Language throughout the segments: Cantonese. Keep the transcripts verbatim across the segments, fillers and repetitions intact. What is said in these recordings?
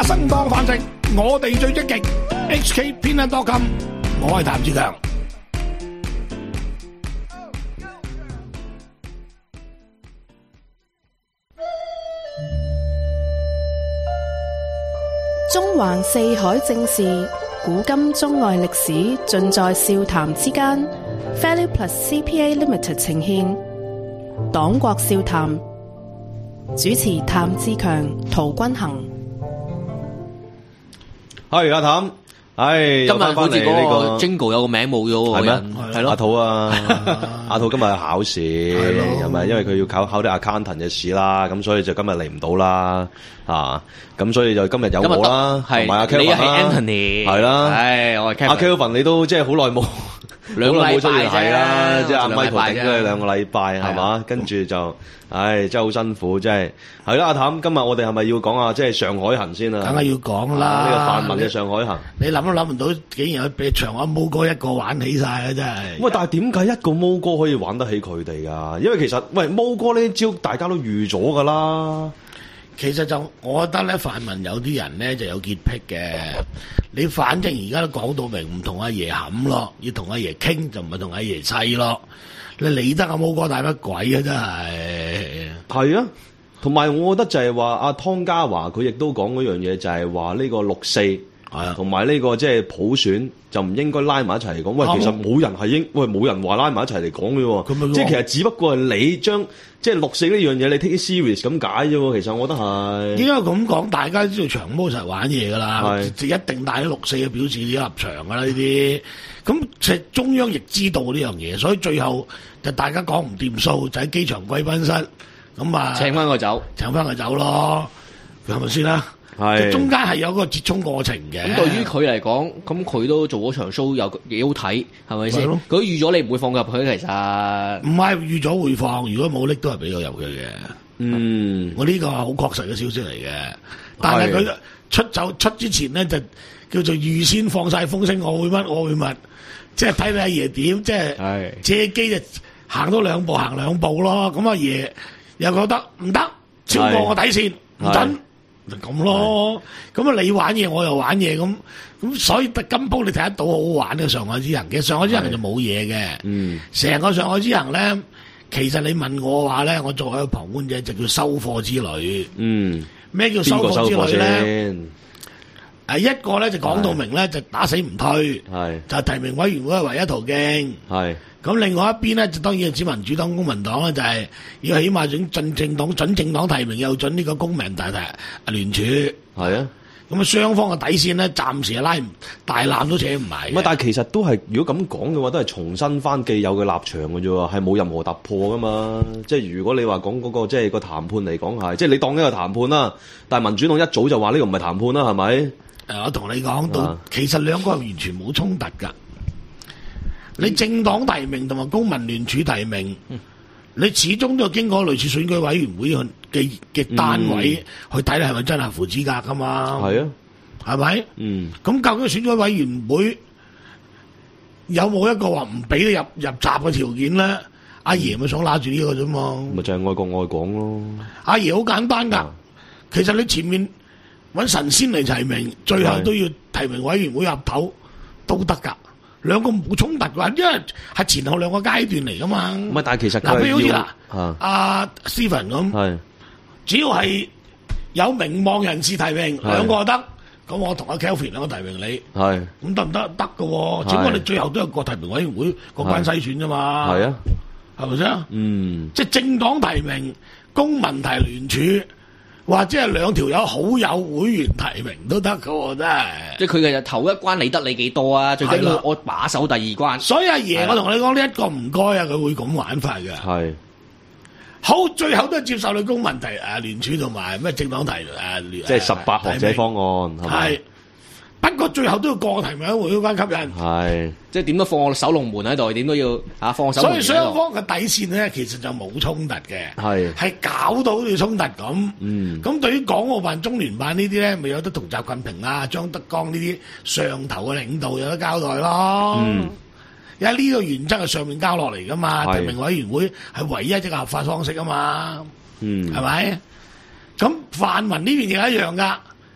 花生當飯食，我哋最積極。H K Peanut dot com， 我係譚志強。 中環四海正事，古今中外歷史，盡在笑談之間。Value Plus C P A Limited 呈獻黨國笑談，主持譚志強、陶君行。 係阿譚，唉， 今日好似嗰個 Jingle 有個名冇咗喎， 係咩？ 係咯， 阿土啊，阿土今日考試，係咪？因為佢要考考啲 accountant 嘅試啦，咁所以就今日嚟唔到啦，啊，咁所以就今日有我啦，同埋阿 Kelvin 啦， 你係 Anthony， 係啦， 唉，我係 Kelvin，阿 Kelvin 你都即係好耐冇。兩個禮拜係啦，即係阿 Michael 頂咗你兩個禮拜係嘛，跟住就，唉，真係好辛苦，真係係啦。阿譚，今日我哋係咪要講下即係上海行先啊？ 梗係要講啦， 呢個泛民嘅上海行，你諗都諗唔到，竟然俾長安毛哥一個玩起晒啊！真係。 喂，但係點解一個毛哥可以玩得起佢哋噶？因為其實喂毛哥呢招大家都預咗噶啦。 其實就我覺得咧，泛民有啲人咧就有潔癖嘅。你反正而家都講到明，唔同阿爺冚咯，要同阿爺傾就唔係同阿爺砌咯。你理得阿毛哥大乜鬼啊？真係係啊，同埋我覺得就係話阿湯家驊佢亦都講嗰樣嘢，就係話呢個六四係啊，同埋呢個即係普選就唔應該拉埋一齊嚟講。喂，其實冇人係應喂冇人話拉埋一齊嚟講嘅喎，即係其實只不過係你將即係六四呢樣嘢你 take it serious 咁解啫喎。其實我覺得係應該咁講，大家知道長毛就係玩嘢㗎啦，就一定帶咗六四嘅表示啲立場㗎啦呢啲。咁其實中央亦知道呢樣嘢，所以最後就大家講唔掂數，就喺機場貴賓室咁啊請翻佢走，請翻佢走咯，係咪先啦？係中間係有個折衷過程嘅。 咁對於佢嚟講，咁佢都做嗰場 show 有幾好睇，係咪先？佢預咗你唔會放入去，其實唔係預咗會放，如果冇拎都係俾我入去嘅。嗯，我呢個係好確實嘅消息嚟嘅。但係佢出走出之前咧，就叫做預先放晒風聲，我會乜我會乜，即係睇你阿爺點，即係借機就行多兩步行兩步咯。咁阿爺又覺得唔得，超過我底線唔准。咁咯，咁啊你玩嘢我又玩嘢，咁咁所以金鋪你睇得到好好玩嘅上海之行嘅，上海之行就冇嘢嘅。嗯，成個上海之行咧，其實你問我話咧，我作為一個旁觀者就叫收貨之旅。嗯，咩叫收貨之旅咧？誒，一個咧就講到明咧，就打死唔退，係就提名委員會係唯一途徑，係。咁另外一邊咧，就當然係指民主黨、公民黨咧，就係、是、要起碼準進政黨、準政黨提名，又準呢個公民大提聯署。係啊，咁啊雙方嘅底線咧，暫時係拉唔大纜都扯唔埋。 唔係，但係其實都係，如果咁講嘅話，都係重新翻既有嘅立場嘅啫喎，係冇任何突破噶嘛。即係如果你話講嗰個即係個談判嚟講係，即係你當呢個談判啦，但係民主黨一早就話呢個唔係談判啦，係咪？ 誒，我同你講到，啊、其實兩個係完全冇衝突㗎。你政黨提名同埋公民聯署提名，嗯、你始終都要經過類似選舉委員會嘅嘅單位去睇你係咪真係合乎資格噶嘛？係啊，係咪？嗯，咁究竟選舉委員會有冇一個話唔俾你入入閘嘅條件咧？阿爺咪想拉住呢個啫嘛？ 咪就係愛國愛港咯。 阿爺好簡單㗎，啊、其實你前面揾神仙嚟提名，最後都要提名委員會入頭都得㗎。兩個冇衝突嘅，因為係前後兩個階段嚟噶嘛。 唔係，但係其實嗱，譬如好似嗱， 阿、 啊、Stephen 咁，只要係有名望人士提名，兩個就得。咁我同阿 Kelvin 兩個提名你，係咁得唔得？得嘅喎，只不過你最後都有個提名委員會個關篩選啫嘛。係啊，係咪先？嗯，即係政黨提名、公民提聯署。或者係兩條友好友會員提名都得㗎喎，真係。 即係佢嘅就頭一關理得你幾多啊？最緊要我把守第二關。 所以阿爺，我同你講呢一個唔該啊，佢會咁玩法嘅。係。好，最後都係接受你公民提誒聯署同埋咩政黨提誒。 即係十八學者方案係咪？ 不過最後都要過提名委員會嗰關吸引。係。 即係點都放我守龍門喺度，點都要嚇放守龍門喺度。 所以雙方嘅底線咧，其實就冇衝突嘅。係。係搞到好似衝突咁。嗯。咁對於港澳辦、中聯辦呢啲咧，咪有得同習近平啊、張德江呢啲上頭嘅領導有得交代咯。嗯。因為呢個原則係上面交落嚟噶嘛，提名委員會係唯一一個合法方式啊嘛。嗯。係咪？咁泛民呢邊亦一樣噶。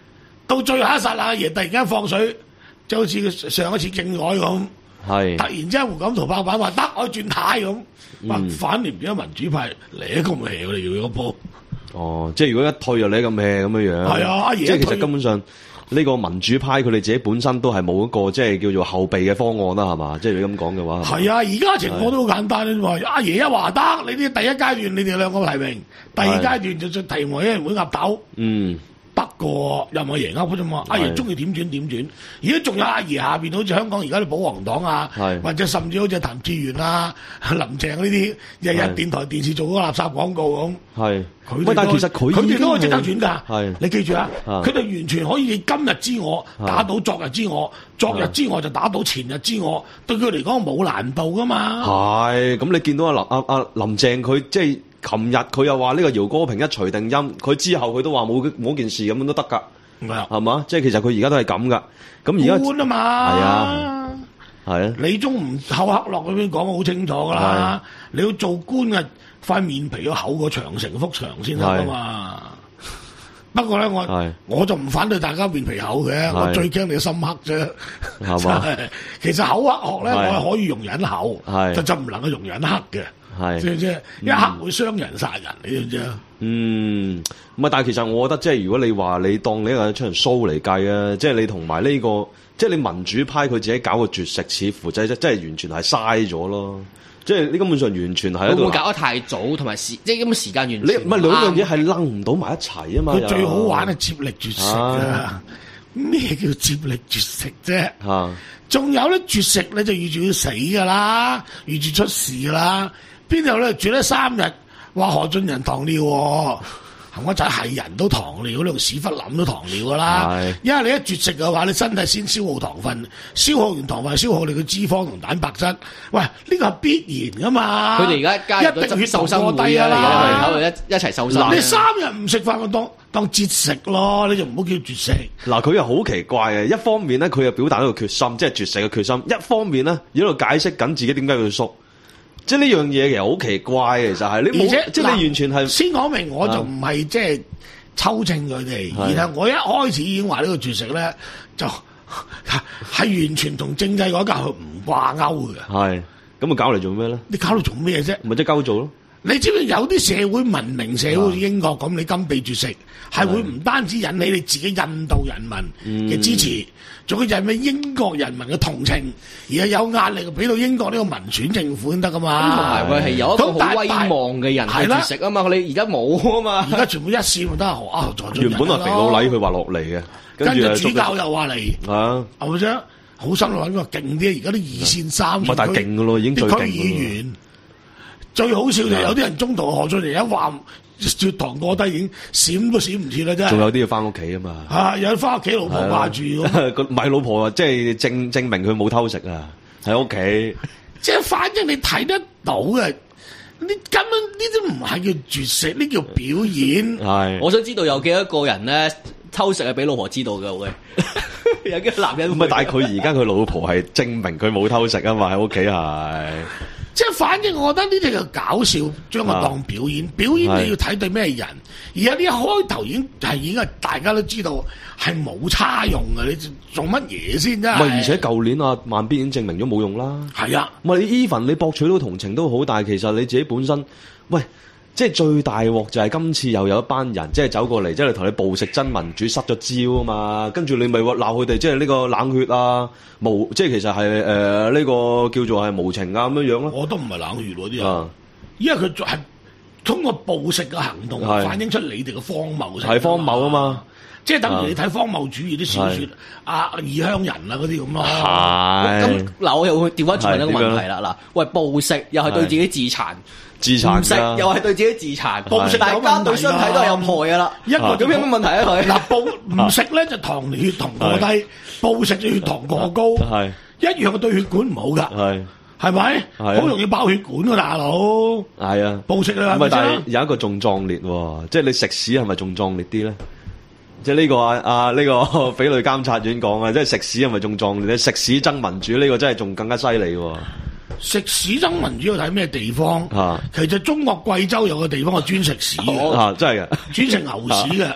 到最後一剎那，阿爺突然間放水，就好似上一次政改咁。 係突然之間胡錦濤拍板話得我轉軚咁，話、 嗯、 反而變咗民主派嚟咁 hea 我哋要嗰波。 哦，即係如果一退就你咁 hea 咁樣樣。 係啊，阿爺即係其實根本上呢個民主派佢哋自己本身都係冇一個即係叫做後備嘅方案啦，係嘛？即係你咁講嘅話。係啊，而家情況都好簡單話阿爺一話得，你啲第一階段你哋兩個提名，第二階段就再提名一人會岌頭。嗯。不過又唔係贏噏啫嘛，阿爺中意點轉點轉，而家仲有阿爺下邊好似香港而家啲保皇黨啊，或者甚至好似譚志源啊、林鄭呢啲，日日電台電視做嗰個垃圾廣告咁。係，佢但係其實佢佢哋都可以值得轉㗎。係，你記住啊，佢哋完全可以今日之我打倒昨日之我，昨日之我就打倒前日之我，對佢嚟講冇難度㗎嘛。係，咁你見到阿林阿阿林鄭佢即係。琴日佢又話呢個姚歌平一錘定音，佢之後佢都話冇冇件事咁樣都得㗎，係嘛？即係其實佢而家都係咁㗎。咁而家官啊嘛，係啊，係啊。李宗吾厚黑落嗰邊講得好清楚㗎啦。你要做官啊，塊面皮要厚過長城幅牆先得㗎嘛。不過咧，我我就唔反對大家面皮厚嘅，我最驚你心黑啫，係嘛？其實厚黑學咧，我係可以容忍厚，就就唔能夠容忍黑嘅。係，即係即係一刻會傷人殺人，你知唔知啊？嗯，唔係，但係其實我覺得，即係如果你話你當你一個出人 show 嚟計啊，即係你同埋呢個，即係你民主派佢自己搞個絕食，似乎即係即係完全係嘥咗咯。即係你根本上完全係喺度。會唔會搞得太早，同埋時即係咁嘅時間完全你唔係兩樣嘢係掕唔到埋一齊啊嘛？佢最好玩係接力絕食啊！咩叫接力絕食啫？啊，仲有咧絕食你就預住要死噶啦，預住出事噶啦。邊度咧住咗三日，話何俊仁糖尿，行我仔係人都糖尿，你同屎忽諗都糖尿噶啦。因為你一絕食嘅話，你身體先消耗糖分，消耗完糖分，消耗你嘅脂肪同蛋白質。喂，呢個係必然噶嘛。佢哋而家加入咗血糖過低啊啦，考慮一一齊瘦身。你三日唔食飯，我當當節食咯，你就唔好叫絕食。嗱，佢又好奇怪嘅，一方面咧，佢又表達一個決心，即係絕食嘅決心；一方面咧，喺度解釋緊自己點解要縮。即係呢樣嘢其實好奇怪嘅，其實係你冇，即係你完全係先講明，我就唔係即係抽正佢哋，而係我一開始已經話呢個絕食咧，就係完全同政制改革佢唔掛鈎嘅。係咁啊，搞嚟做咩咧？你搞嚟做咩啫？咪即係交做咯。你知唔知有啲社會文明社會，好似英國咁，你甘被絕食係會唔單止引起你自己印度人民嘅支持，仲會引起英國人民嘅同情，而係有壓力俾到英國呢個民選政府先得噶嘛。咁同埋佢係有一個好威望嘅人係絕食啊嘛，你而家冇啊嘛，而家全部一試咪得啊！原本係肥佬黎佢話落嚟嘅，跟住主教又話嚟啊，係咪先？好心諗話勁啲，而家啲二線三線，但係勁噶咯，已經最勁嘅。最好笑就有啲人中途何俊仁一話血糖過低，已經閃都閃唔切啦，真係。仲有啲要翻屋企啊嘛。啊，有翻屋企老婆掛住咁。唔係老婆啊，即係證證明佢冇偷食啊，喺屋企。即係反正你睇得到嘅，你根本呢啲唔係叫絕食，呢叫表演。係。我想知道有幾多個人咧偷食係俾老婆知道嘅會？有幾個男人？唔係，但係佢而家佢老婆係證明佢冇偷食啊嘛，喺屋企係。即係反正我覺得呢啲就搞笑，將佢當表演。啊、表演你要睇對咩人，而家呢一開頭已經係已經係大家都知道係冇差用嘅，你做乜嘢先啫？唔係，而且舊年啊，萬必已經證明咗冇用啦。係啊，唔係你 even 你博取到同情都好，但係其實你自己本身，喂。即係最大鑊就係今次又有一班人即係走過嚟，即係同你暴食真民主失咗招啊嘛，跟住你咪話鬧佢哋即係呢個冷血啊，無即係其實係誒呢個叫做係無情啊咁樣樣咯。我都唔係冷血嗰啲啊，因為佢係通過暴食嘅行動反映出你哋嘅荒謬性。係荒謬啊嘛，即係等於你睇荒謬主義啲小説啊，異鄉人啊嗰啲咁咯。係咁嗱，我又會調翻轉一個問題啦。嗱，喂，暴食又係對自己自殘。自殘唔食又係對自己自殘，暴食大家對身體都係有害噶啦。一個咁有咩問題啊？佢嗱暴唔食咧就糖血糖過低，暴食就血糖過高，係一樣對血管唔好噶，係係咪？好容易爆血管噶大佬。係啊，暴食啊，咪但係有一個仲壯烈喎，即係你食屎係咪仲壯烈啲咧？即係呢個啊啊呢個匪類監察院講啊，即係食屎係咪仲壯烈咧？食屎憎民主呢個真係仲更加犀利喎。食屎憎民主要睇咩地方？啊，其實中國貴州有個地方係專食屎嘅，啊，真係嘅，專食牛屎嘅。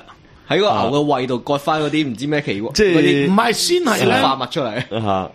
喺個牛嘅胃度割翻嗰啲唔知咩奇喎， 即係嗰啲唔係先係咧化物出嚟。 嚇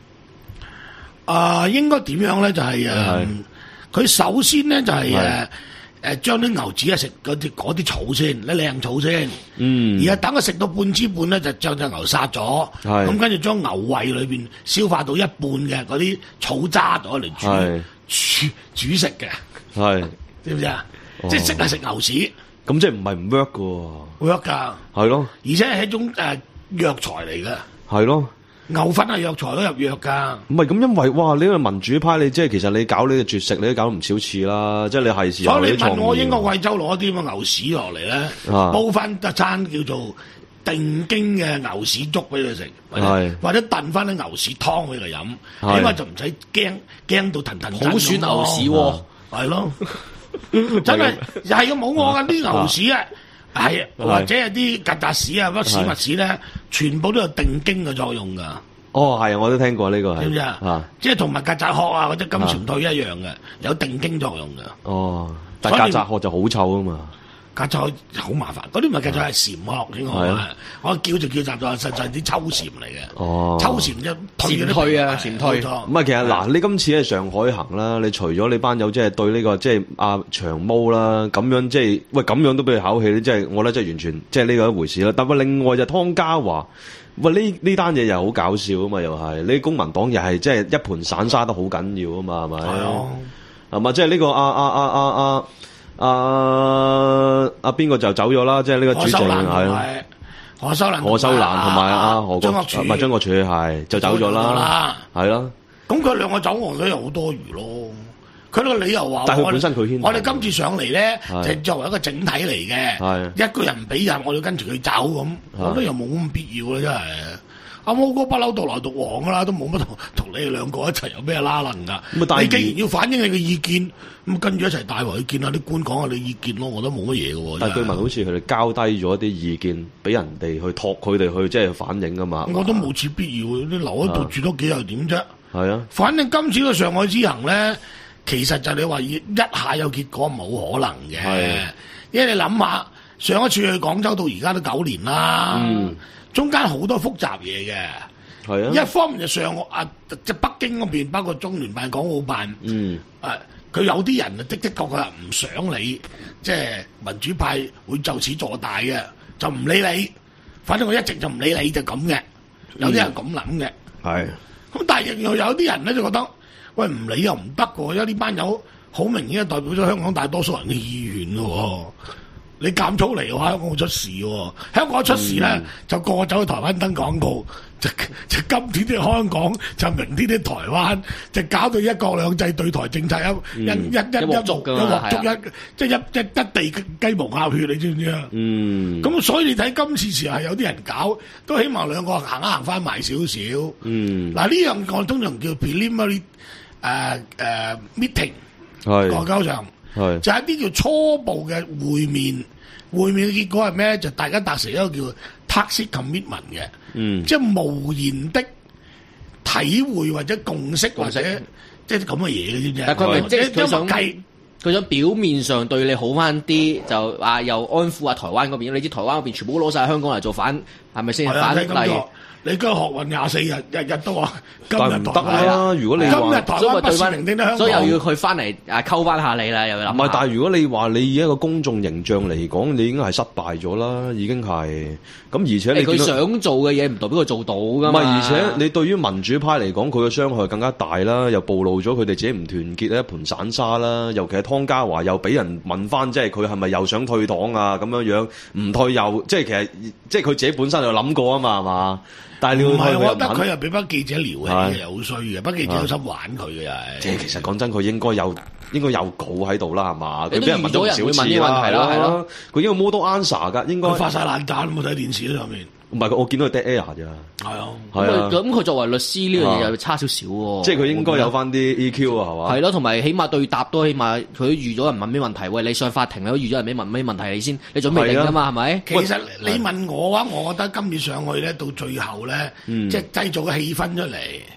啊，應該點樣咧？就係誒，佢首先咧就係誒誒將啲牛子啊食嗰啲嗰啲草先，啲靚草先。 嗯， 而家等佢食到半支半咧，就將隻牛殺咗。 係咁跟住將牛胃裏邊消化到一半嘅嗰啲草渣攞嚟煮煮煮食嘅。 係知唔知啊？即係識係食牛屎。 咁即係唔係唔 work 嘅喎 work 㗎。 係咯， 而且係一種誒藥材嚟嘅。 係咯。 牛糞係藥材都入藥㗎。 唔係咁，因為哇，你個民主派，你即係其實你搞呢個絕食，你都搞唔少次啦。即係你係時候所以你問我啲創意應該貴州攞啲咁嘅牛屎落嚟咧， 啊煲翻一餐叫做定經嘅牛屎粥俾佢食，或者係或者燉翻啲牛屎湯俾佢飲， 係起碼就唔使驚驚到騰騰震咁咯。 好選牛屎喎， 係咯，真係又係要冇我嘅啲牛屎啊！係或者係啲曱甴屎啊、乜屎物屎咧，全部都有定經嘅作用㗎。 哦，係啊，我都聽過呢個係。 知唔知啊？即係同埋曱甴殼啊或者金蟬退一樣嘅，有定經作用㗎。 哦，但係曱甴殼就好臭啊嘛。 曱甴好麻煩，嗰啲唔係曱甴係蟬殼應該係，我叫就叫雜咗，實際啲秋蟬嚟嘅。 哦， 秋蟬一退蟬退啊，蟬退。 唔係，其實嗱，你今次喺上海行啦，你除咗你班友即係對呢個即係阿長毛啦，咁樣即係喂咁樣都俾佢考氣咧，即係我覺得即係完全即係呢個一回事啦。但係另外就湯家驊，喂呢呢單嘢又好搞笑啊嘛，又係你公民黨又係即係一盤散沙得好緊要啊嘛，係咪？係啊，係嘛？即係呢個阿阿阿阿阿。阿阿邊個就走咗啦，即係呢個主席係何秀蘭、 何秀蘭同埋阿何張國柱， 唔係張國柱係就走咗啦，係咯。 咁佢兩個走，我覺得又好多餘咯。佢個理由話， 但係佢本身佢牽， 我哋今次上嚟咧，就作為一個整體嚟嘅，一個人唔俾人，我要跟住佢走咁，我覺得又冇咁必要啦，真係。阿毛哥不嬲獨來獨往噶啦，都冇乜同同你哋兩個一齊有咩拉楞噶。你既然要反映你嘅意見，咁跟住一齊帶埋去見下啲官，講下你意見咯，我覺得冇乜嘢嘅喎。 但係據聞好似佢哋交低咗一啲意見俾人哋去託佢哋去即係反映噶嘛。 我都冇此必要，你留喺度住多幾日點啫？ 係啊。 反正今次個上海之行咧，其實就你話一下有結果冇可能嘅。係。因為你諗下，上一次去廣州到而家都九年啦。嗯。中間好多複雜嘢嘅，係啊！一方面就上啊，即係北京嗰邊，包括中聯辦、港澳辦，嗯，誒、啊，佢有啲人啊，的的確確係唔想你，即係民主派會就此坐大嘅，就唔理你。反正我一直就唔理你就咁嘅，有啲人咁諗嘅，係、嗯。咁但係又有啲人咧就覺得，喂唔理又唔得嘅，因為呢班友好明顯係代表咗香港大多數人嘅意願嘅喎。你減粗嚟嘅話，香港會出事喎。香港出事咧，嗯、就個個走去台灣登廣告，就就今天啲香港，就明天啲台灣，就搞到一國兩制對台政策一、嗯、一一一一鑊粥一鑊粥一，即係一一一地雞毛鴨血，你知唔知啊？嗯。咁所以你睇今次時係有啲人搞，都希望兩個行一行翻埋少少。嗯。嗱呢樣我通常叫 preliminary 誒、uh, 誒、uh, meeting，係外交上。係就係一啲叫初步嘅會面，會面嘅結果係咩咧？就大家達成一個叫 tacit commitment 嘅，嗯，即係無言的體會或者共識或者即係咁嘅嘢嘅，知唔知啊？但係佢咪即係佢想計，佢想表面上對你好翻啲，就啊又安撫下台灣嗰邊。你知台灣嗰邊全部都攞晒香港嚟做反，係咪先反例？你今日學運廿四日，日日都話今日台灣啦。如果你今日台灣不是明天的香港，所以又要佢翻嚟啊，溝翻下你啦，又要諗。唔係，但係如果你話你以一個公眾形象嚟講，你已經係失敗咗啦，已經係。咁而且你佢想做嘅嘢唔代表佢做到㗎嘛。唔係，而且你對於民主派嚟講，佢嘅傷害更加大啦，又暴露咗佢哋自己唔團結咧，一盤散沙啦。尤其係湯家驊又俾人問翻，即係佢係咪又想退黨啊？咁樣樣唔退又即係其實即係佢自己本身就諗過啊嘛，係嘛？但係你唔係，我覺得佢又俾班記者撩起嘅，又好衰嘅。班記者有心玩佢嘅又係。即係其實講真，佢應該有應該有稿喺度啦，係嘛？佢俾人問咗唔少次啦，係咯。佢應該 model answer 㗎，應該。佢發晒爛渣，冇睇電視上面。唔係，我見到佢 dead air 咋。係啊，係啊。咁佢作為律師呢樣嘢又差少少喎。即係佢應該有翻啲 E Q 啊，係嘛？係咯，同埋起碼對答都起碼佢預咗人問咩問題。喂，你上法庭你都預咗人咩問咩問題你先，你準備定㗎嘛？係咪？其實你問我啊，我覺得今次上去咧，到最後咧，即係製造個氣氛出嚟，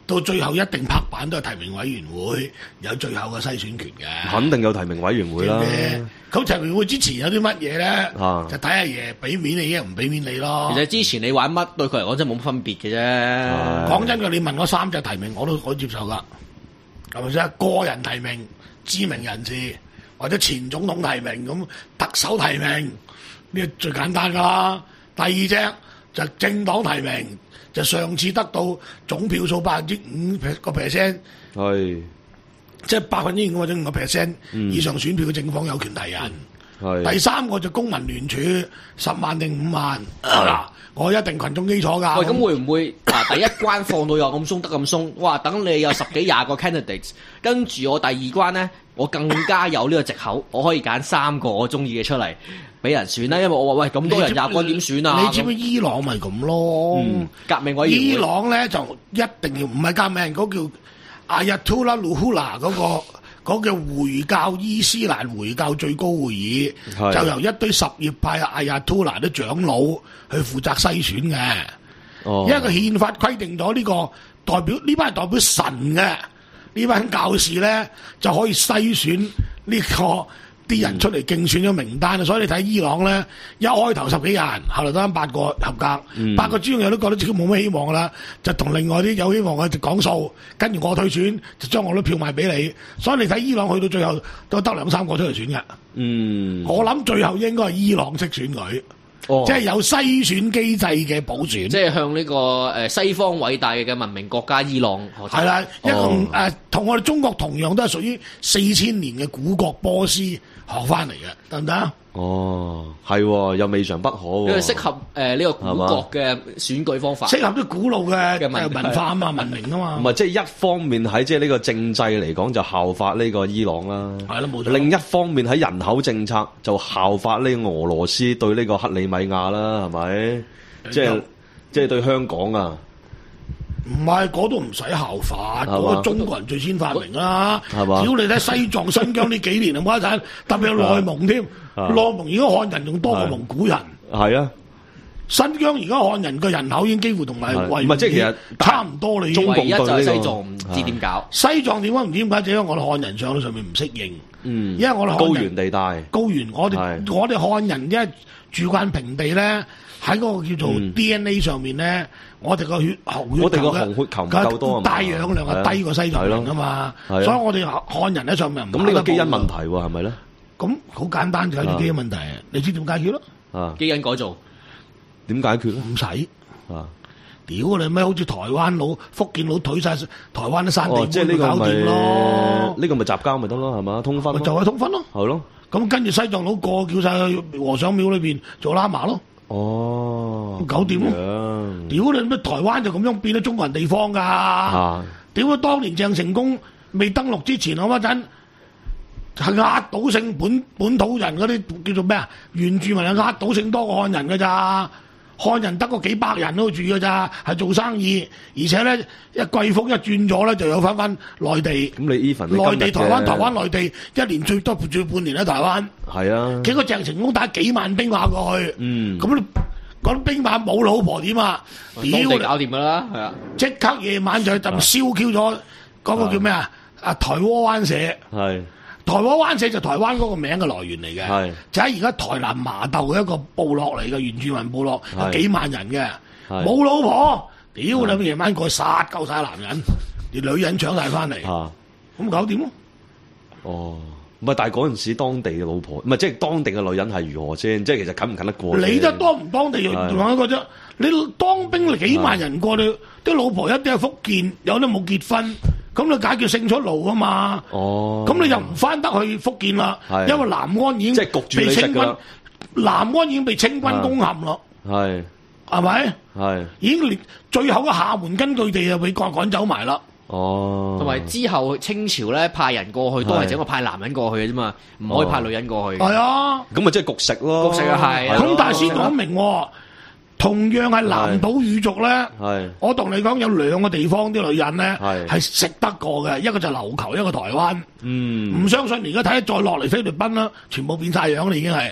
到最後一定拍板都係提名委員會有最後嘅篩選權嘅。 肯定有提名委員會啦。 咁提名委員會之前有啲乜嘢咧？ 啊、 就睇下爺俾面你，一唔俾面你咯。 其實之前你玩乜對佢嚟講真係冇乜分別嘅啫。 講真嘅，你問我三隻提名我都可以接受㗎，係咪先？個人提名、知名人士或者前總統提名咁，特首提名呢個最簡單㗎啦。第二隻就政黨提名，就上次得到總票數百分之五個 percent， 係即係百分之五或者五個 percent 以上選票嘅政黨有權提人。 係第三個就公民聯署十萬定五萬，嗱我一定群眾基礎㗎。 喂，咁會唔會嗱第一關放到有咁鬆得咁鬆？哇！等你有十幾廿個 candidates， 跟住我第二關咧，我更加有呢個藉口，我可以揀三個我中意嘅出嚟俾人選啦。因為我話喂咁多人廿個點選啊？ 你知唔知伊朗咪咁咯？ 嗯，革命委員會。 伊朗咧就一定要唔係革命，嗰叫阿亞圖拉魯胡拉嗰個。嗰個回教伊斯蘭回教最高會議就由一堆什葉派阿亞圖拉啲長老去負責篩選嘅，哦、因為個憲法規定咗呢個代表呢班係代表神嘅呢班教士咧就可以篩選呢、這個啲人出嚟競選咗名單，所以你睇伊朗咧一開頭十幾人，後來得翻八個合格，嗯、八個之中有都覺得自己冇乜希望啦，就同另外啲有希望嘅就講數，跟住我退選就將我啲票賣俾你，所以你睇伊朗去到最後都得兩三個出嚟選嘅。嗯，我諗最後應該係伊朗式選舉。哦、即係有篩選機制嘅補選， 即係向呢個誒西方偉大嘅文明國家伊朗學習。係啦， 一共誒同我哋中國同樣都係屬於四千年嘅古國波斯學翻嚟嘅，得唔得啊？ 哦，係又未嘗不可喎。 因為適合誒呢、呃這個古國嘅選舉方法， 適合啲古老嘅嘅文文化啊嘛，文明啊嘛。 唔係即係一方面喺即係呢個政制嚟講就效法呢個伊朗啦，係咯冇錯。另一方面喺人口政策就效法呢個俄羅斯對呢個克里米亞啦，係咪？即係即係對香港啊。 唔係，嗰度唔使效法，嗰個中國人最先發明啦。 係嘛？ 只要你睇西藏、新疆呢幾年啊，冇得睇，特別係內蒙添。內蒙而家漢人仲多過蒙古人。係啊，新疆而家漢人嘅人口已經幾乎同埋維吾爾即係其實差唔多啦。 中共對呢個西藏唔知點搞。 西藏點解唔知點解？就因為我哋漢人上到上面唔適應。 嗯， 因為我哋高原地帶。 高原，我哋我哋漢人因為住慣平地咧。喺嗰個叫做 D N A 上面咧，嗯、我哋個血紅血球咧，我哋個紅血球唔夠多啊嘛，帶氧量係低過西藏人啊嘛，所以我哋漢人喺上面唔咁呢個基因問題喎，係咪咧？咁好簡單就解決基因問題，你知點解決咯？啊， 基因改造點解決咧？ 唔使啊！屌你咩？好似台灣佬、福建佬退晒台灣啲山地哦，即係呢個咪呢個咪雜交咪得咯，係嘛？通婚就係通婚咯， 係咯。 咁跟住西藏佬個叫晒去和尚廟裏邊做喇嘛咯。哦，搞掂咯！屌你咩？台灣就咁樣變咗中國人地方噶。屌佢當年鄭成功未登陸之前，嗰陣係壓倒性本本土人嗰啲叫做咩啊？原住民係壓倒性多過漢人噶咋？漢人得個幾百人都住噶咋？係做生意，而且咧一貴福一轉咗咧，就有翻翻內地。咁你 even 內地、台灣、台灣、內地，一年最多住半年喺台灣。係啊，幾個鄭成功打幾萬兵馬過去。嗯，咁你嗰啲兵馬冇老婆點啊？ 當地搞掂噶啦，係啊！ 即刻夜晚就就燒 Q 咗嗰個叫咩啊？啊台窩灣社。係。台灣灣社就台灣嗰個名嘅來源嚟嘅，就喺而家台南麻豆嘅一個部落嚟嘅原住民部落，有幾萬人嘅，冇老婆，屌你夜晚過去殺夠晒男人，連女人搶晒翻嚟，咁搞掂咯。 哦，唔係，但係嗰陣時當地嘅老婆，唔係即係當地嘅女人係如何先？即係其實近唔近得過？ 你就當唔當地仲有一個啫？你當兵幾萬人過去，啲老婆一啲係福建，有啲冇結婚。咁你解決性出路啊嘛？哦，咁你就唔翻得去福建啦，因為南安已經被清軍，南安已經被清軍攻陷咯。係，係咪？係，已經連最後嘅廈門根據地啊，俾趕趕走埋啦。 哦， 同埋之後清朝咧派人過去都係整個派男人過去嘅啫嘛，唔可以派女人過去。 係啊， 咁咪即係焗食咯。 焗食啊係。 咁但係先講明。同樣係南島語族咧，我同你講有兩個地方啲女人咧係食得過嘅，一個就琉球，一個台灣。嗯，唔相信而家睇再落嚟菲律賓啦，全部變晒樣啦，已經係。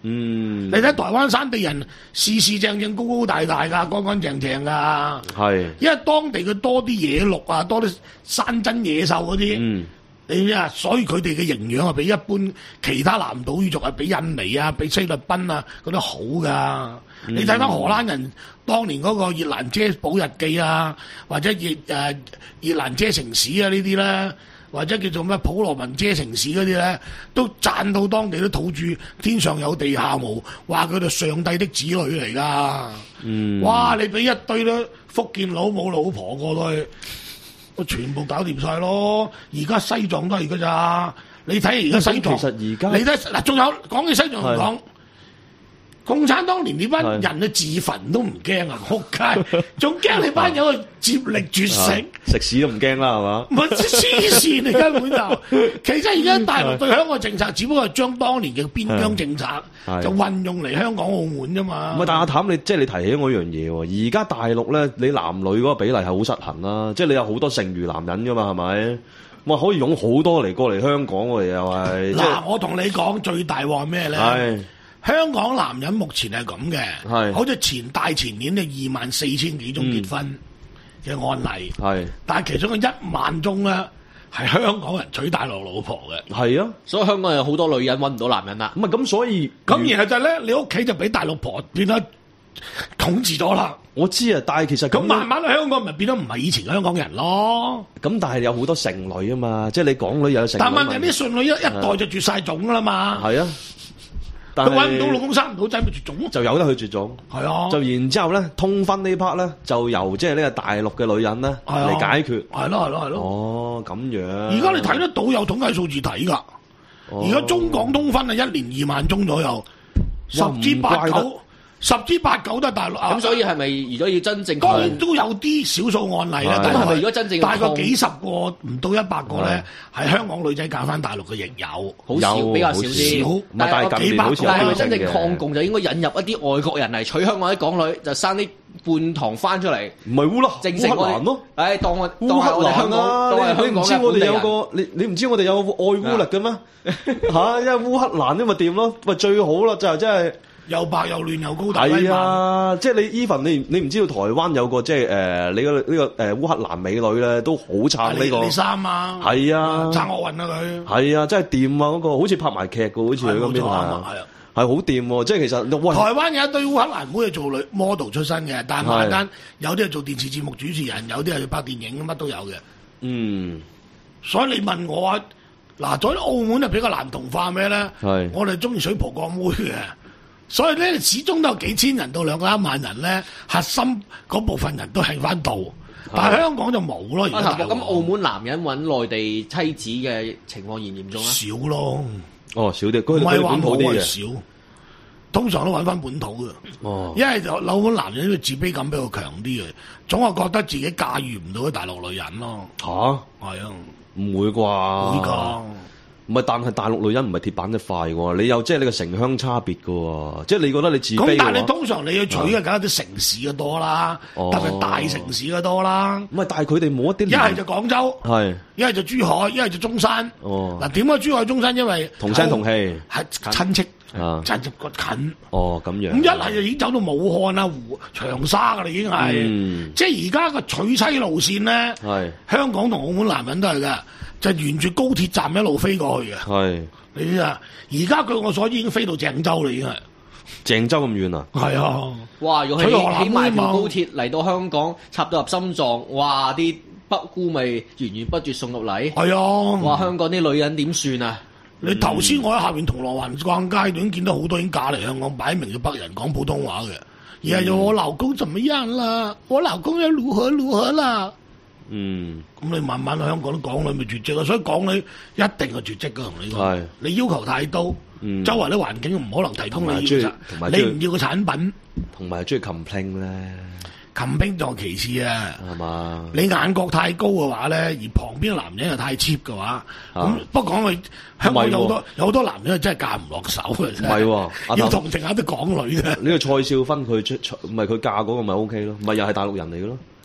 嗯， 你睇台灣山地人事事正正高高大大噶，乾乾淨淨噶。 係， 因為當地佢多啲野鹿啊，多啲山珍野獸嗰啲。 嗯， 你知啊，所以佢哋嘅營養啊，比一般其他南島語族啊，比印尼啊，比菲律賓啊嗰啲好噶。嗯、你睇翻荷蘭人當年嗰個熱蘭遮堡日記啊，或者熱誒熱蘭遮城市啊呢啲咧。或者叫做咩普羅文遮城市嗰啲咧，都讚到當地啲土著天上有地下無，話佢哋上帝的子女嚟噶。嗯，哇！你俾一堆咧福建佬冇老婆過去，我全部搞掂晒咯。而家西藏都係噶咋？你睇而家西藏， 其實而家你睇嗱，仲有講起西藏嚟講。共產當年呢班人去自焚都唔驚啊，仆街，仲驚你班友去接力絕食， 食屎都唔驚啦，係嘛？ 唔係黐線嚟根本就，其實而家大陸對香港政策，只不過係將當年嘅邊疆政策就運用嚟香港澳門啫嘛。唔係，但阿譚你即係你提起我一樣嘢喎，而家大陸咧，你男女嗰個比例係好失衡啦，即係你有好多剩餘男人噶嘛，係咪？哇，可以擁好多嚟過嚟香港喎，又係。 嗱，我同你講最大鑊咩咧？係。香港男人目前係咁嘅，好似前大前年嘅二萬四千幾宗結婚嘅案例，係、嗯，但係其中嘅一萬宗咧係香港人娶大陸老婆嘅，係啊， 所以香港有好多女人揾唔到男人啦。 咁啊，咁所以咁然後就係咧，你屋企就俾大陸婆變咗統治咗啦。 我知啊，但係其實咁慢慢香港咪變咗唔係以前嘅香港人咯。 咁但係有好多剩女啊嘛，即係你港女又有剩女。 但問題啲剩女一一代就絕晒種噶啦嘛。係啊。佢揾唔到老公生唔到仔咪絕種， 就由得佢絕種。係啊，就然之後咧，通婚呢 part 咧，就由即係呢個大陸嘅女人咧嚟解決。係咯係咯係咯。哦，咁樣。 而家你睇得到有統計數字睇㗎。而家、哦、中港通婚係一年二萬宗左右，十之八九。十之八九都係大陸啊！ 咁所以係咪如果要真正當然都有啲少數案例啦，但係如果真正大概幾十個唔到一百個咧，係香港女仔嫁翻大陸嘅亦有， 好少比較少啲。但係幾百個，但係真正抗共就應該引入一啲外國人嚟娶香港啲港女，就生啲半堂翻出嚟。 唔係烏啦， 正式烏克蘭咯。 誒，當我烏克蘭啊！你唔知我哋有個你你唔知我哋有愛烏力嘅咩？嚇，因為烏克蘭因咪掂咯，喂最好啦就真係。 又白又亂又高大， 係啊！即係你 even 你你唔知道台灣有個即係誒你個呢個誒烏克蘭美女咧都好撐呢個。李三啊，係啊，撐奧運啊佢。係啊，真係掂啊！嗰個好似拍埋劇㗎，好似佢咁邊係啊，係好掂喎！即係其實台灣有一堆烏克蘭妹係做女 model 出身嘅，但係慢慢有啲係做電視節目主持人，有啲係拍電影，乜都有嘅。嗯，所以你問我啊，嗱，在澳門係比較難同化咩咧？係我哋中意水婆國妹嘅。所以咧，始終都有幾千人到兩個一萬人咧，核心嗰部分人都係翻度，但係香港就冇咯。而家咁澳門男人揾內地妻子嘅情況嚴唔嚴重啊？ 少咯， 哦少啲， 唔係話冇係少，通常都揾翻本土嘅。哦，因為就澳門男人嘅自卑感比較強啲嘅，總係覺得自己駕馭唔到啲大陸女人咯。吓，係啊， 唔會啩？ 會㗎。 唔係，但係大陸女人唔係鐵板一塊喎，你有即係你個城鄉差別㗎喎，即係你覺得你自卑。 咁但係你通常你去娶嘅梗係啲城市嘅多啦，哦、特別大城市嘅多啦。 唔係，但係佢哋冇一啲。 一係就廣州，係一係就珠海，一係就中山。哦，嗱點解珠海、中山？因為同聲同氣， 係親戚啊，親戚個近。 哦，咁樣。 咁一係就已經走到武漢啦、湖長沙㗎啦，已經係。嗯、即係而家個娶妻路線咧，係香港同澳門男人都係㗎。就沿住高鐵站一路飛過去嘅，係你知啊！而家據我所知已經飛到鄭州啦，已經係鄭州咁遠啊！係啊！ 哇！如果起起埋條高鐵嚟到香港，插到入心臟，哇！啲北姑咪源源不絕送入嚟，係啊！哇！香港啲女人點算啊？ 你頭先我喺下邊銅鑼灣逛街，已經見到好多已經嫁嚟香港，擺明嘅北人講普通話嘅，而係就我老公怎麼樣啦？我老公又如何如何啦？嗯，咁你慢慢香港啲港女咪絕跡啊，所以港女一定係絕跡噶，同你講，你要求太高，嗯、周圍啲環境唔可能提供你要，你唔要個產品， 同埋中意 complain 咧 complain 就其次啊，係嘛？你眼角太高嘅話咧，而旁邊嘅男人又太 cheap 嘅話，咁、啊、不講佢香港有好多有好多男人真係嫁唔落手嘅，唔係喎，要同情下啲港女嘅。 呢個蔡少芬佢出唔係佢嫁嗰個咪 O K 咯，咪又係大陸人嚟嘅咯。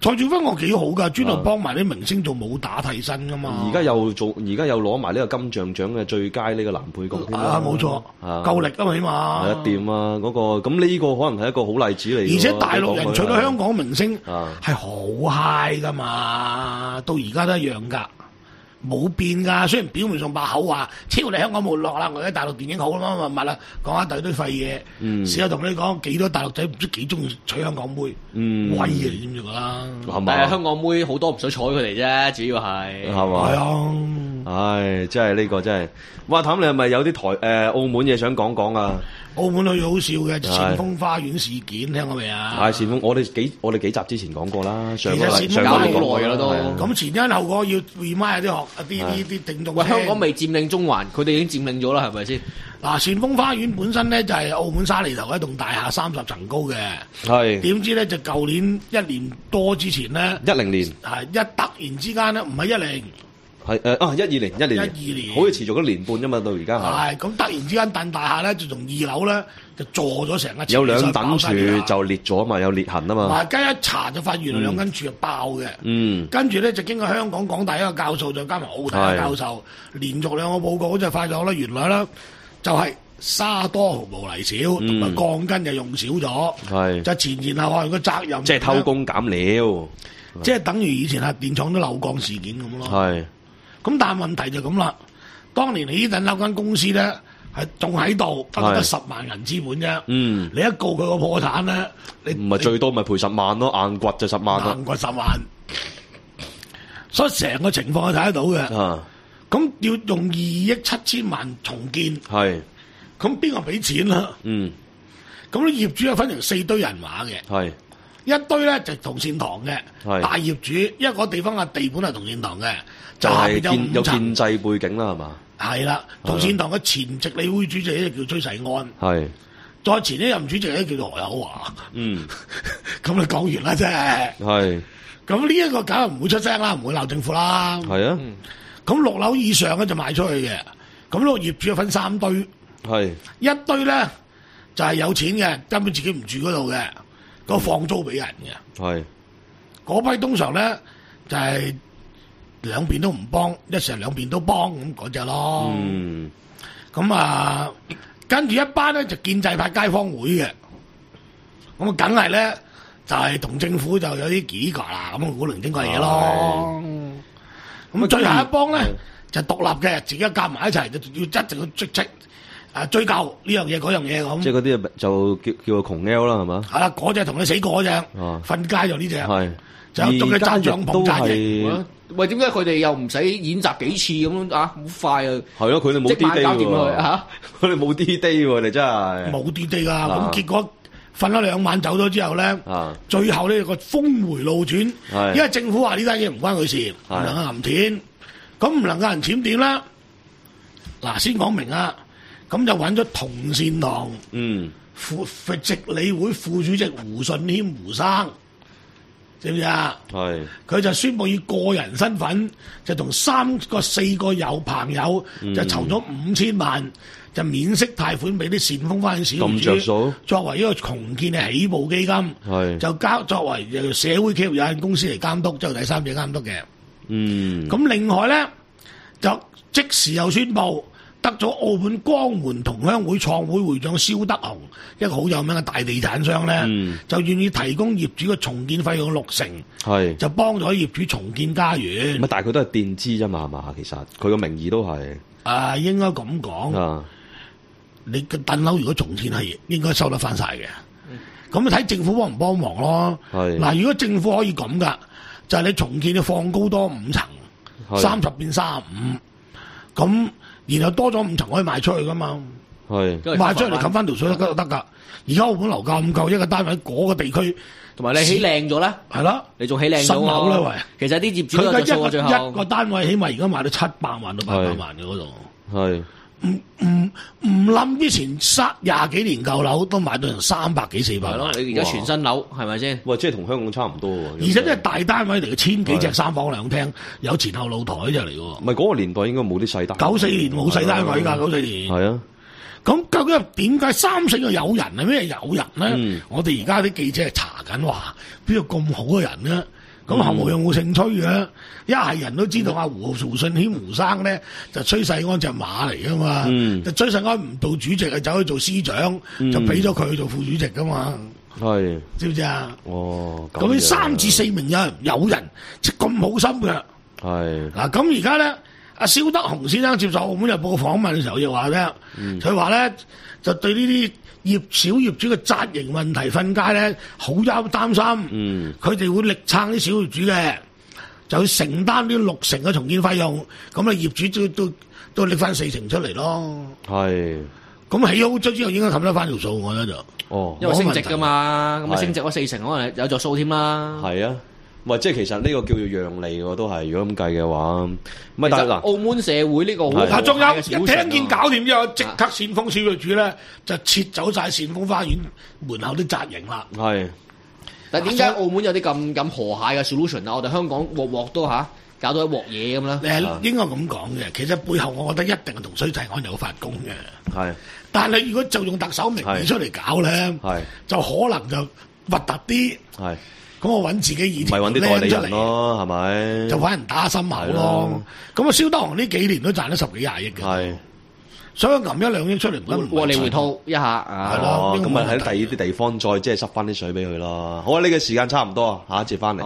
蔡少芬我幾好㗎，專門幫埋啲明星做武打替身㗎嘛。 而家又做，而家又攞埋呢個金像獎嘅最佳呢個男配角添啦。 啊，冇錯，夠力啊嘛，起碼。 係啊，掂啊，嗰個咁呢個可能係一個好例子嚟。 而且大陸人娶到香港明星啊係好 high 㗎嘛，到而家都一樣㗎。冇變㗎，雖然表面上把口話超你香港沒落啦，我喺大陸電影好啦嘛，咪啦講一大堆廢嘢。嗯，試下同你講幾多大陸仔唔知幾中意娶香港妹，嗯，威啊！你知唔知㗎啦？ 係咪？香港妹好多唔想睬佢哋啫，主要係係嘛？ 係啊！ 唉，真係呢個真係。哇！譚你係咪有啲台誒、呃、澳門嘢想講講啊？ 澳門好好笑嘅前鋒花園事件，聽過未啊？ 係前鋒，我哋幾我哋幾集之前講過啦。上個其實上搞好個耐啦都。 咁前因後果要 remind 啲學啲啲啲聽眾。 喂，香港未佔領中環，佢哋已經佔領咗啦，係咪先？ 嗱，前鋒花園本身咧就係澳門沙梨頭一棟大廈三十層高嘅。 係。點知咧就舊年一年多之前咧， 一零年係一突然之間咧，唔係一零。 係誒啊！一二年，一年， 一二年， 好似持續咗年半啫嘛，到而家係。係咁突然之間，棟大廈咧就從二樓咧就坐咗成一。 有兩等柱就裂咗嘛，有裂痕啊嘛。 大家一查就發現原來兩根柱係爆嘅。 嗯。跟住咧就經過香港港大一個教授，再加埋澳大一個教授，連續兩個報告就發覺咧，原來咧就係沙多毫無泥少，同埋鋼筋就用少咗。係。就前前後後個責任。 即係偷工減料。 即係等於以前核電廠都漏鋼事件咁咯。 係。咁但係問題就咁啦，當年你呢等樓間公司咧係仲喺度，不過得十萬銀資本啫。嗯，你一告佢個破產咧，你唔係最多咪賠十萬咯，硬掘就十萬咯。 硬掘十萬，所以成個情況係睇得到嘅。啊，咁要用二億七千萬重建，係，咁邊個俾錢啦？嗯，咁啲業主又分成四堆人馬嘅。係。一堆咧就同善堂嘅大業主，因為嗰地方嘅地本係同善堂嘅，就下邊有五層。有建制背景啦，係嘛？係啦，同善堂嘅前直理會主席咧叫崔世安，係再前一任主席咧叫做何友華。嗯，咁你講完啦啫。係，咁呢一個梗係唔會出聲啦，唔會鬧政府啦。係啊，咁六樓以上咧就賣出去嘅，咁呢個業主分三堆，係一堆咧就係有錢嘅，根本自己唔住嗰度嘅。個放租俾人嘅，係嗰批通常咧就係兩邊都唔幫，一成兩邊都幫咁嗰隻咯。嗯，咁啊，跟住一班咧就建制派街坊會嘅，咁啊梗係咧就係同政府就有啲幾格啦，咁古靈精怪嘢咯。咁最後一幫咧就獨立嘅，自己夾埋一齊就要一直去追擊。啊！追究呢樣嘢嗰樣嘢咁， 即係嗰啲就叫叫做窮 L 啦，係嘛？ 係啦，嗰隻同你死過嗰隻，瞓街就呢隻， 係就仲要爭帳篷爭嘢。 喂，點解佢哋又唔使演習幾次咁啊？好快啊！ 係咯，佢哋冇 D day 喎嚇， 佢哋冇 D day 喎，你真係冇 D day 㗎。咁結果瞓咗兩晚走咗之後咧，最後呢個峰回路轉，因為政府話呢單嘢唔關佢事，唔能夠含錢，咁唔能夠含錢點啦？嗱，先講明啊！咁就揾咗同善堂嗯副直理會副主席胡順謙胡生，知唔知啊？係佢就宣布以個人身份就同三個四個有朋友、嗯、就籌咗五千萬，就免息貸款俾啲善豐花園小業主，作為一個重建嘅起步基金，就交作為社會企業有限公司嚟監督，即係第三者監督嘅。嗯，咁另外咧就即時又宣布。得咗澳門光門同鄉會創會會長蕭德雄，一個好有名嘅大地產商咧，嗯、就願意提供業主嘅重建費用六成，係就幫咗業主重建家園。 咁但係佢都係墊資啫嘛，係嘛？其實佢個名義都係啊，應該咁講。啊、你嘅棟樓如果重建係應該收得翻晒嘅，咁啊睇政府幫唔幫忙咯。嗱、啊，如果政府可以咁噶，就係、是、你重建要放高多五層，三十變三十五，咁。然後多咗五層可以賣出去噶嘛，係賣出去嚟冚翻條水都得噶。而家澳門樓價咁夠，一個單位嗰個地區， 同埋你起靚咗咧，係啦，你仲起靚咗新樓咧，喂， 其實啲業主都做最後一個單位起碼而家賣到七百萬到八百萬嘅嗰度，係唔唔唔冧之前三廿幾年舊樓都賣到成三百幾四百萬咯。 你而家全新樓係咪先？ 喂，即係同香港差唔多喎。 而且即係大單位嚟嘅，千幾尺三房兩廳，有前後露台就嚟喎。 唔係嗰個年代應該冇啲細單。 九四年冇細單位㗎，九四年。係啊。咁究竟點解三成嘅有人係咩有人咧？嗯、我哋而家啲記者係查緊話，邊個咁好嘅人咧？ 咁後無有冇姓崔嘅？一係人都知道阿胡胡信謙胡生咧就崔世安隻馬嚟噶嘛， 嗯、 就崔世安唔做主席，係走去做司長，嗯、就俾咗佢去做副主席噶嘛。係知唔知啊？哦，咁呢三至四名有人有人即咁好心嘅。係嗱，咁而家咧，阿蕭德雄先生接受《澳門日報》訪問嘅時候，又話咧，佢話咧就對呢啲業小業主嘅紮營問題瞓街咧，好有擔心。嗯，佢哋會力撐啲小業主嘅，就要承擔呢六成嘅重建費用。咁啊，業主都都都拎翻四成出嚟咯。係。咁起好咗之後應該冚得翻條數，我覺得就哦， 因為升值噶嘛，咁啊升值嗰四成可能有咗數添啦。 係啊，唔係即係其實呢個叫做讓利喎，都係如果咁計嘅話，唔係但係嗱， 澳門社會呢個好， 啊，仲有一聽見搞掂之後，即刻善豐小業主咧就撤走晒善豐花園門口啲紮營啦。係， 但係點解澳門有啲咁咁河蟹嘅 solution 啊？我哋香港鑊鑊都嚇。搞到一鑊嘢咁啦， 誒應該咁講嘅，其實背後我覺得一定係同水濟安有發功嘅。係，但係如果就用特首名義出嚟搞咧，係就可能就核突啲。係，咁我揾自己以前揾啲代理人咯，係咪？ 就揾人打心口咯。咁啊，蕭德雄呢幾年都賺咗十幾廿億嘅。係，所以揞一兩億出嚟， 獲利回吐一下。係咯，咁咪喺第二啲地方再即係濕翻啲水俾佢咯。好啊，呢個時間差唔多啊，下一節翻嚟。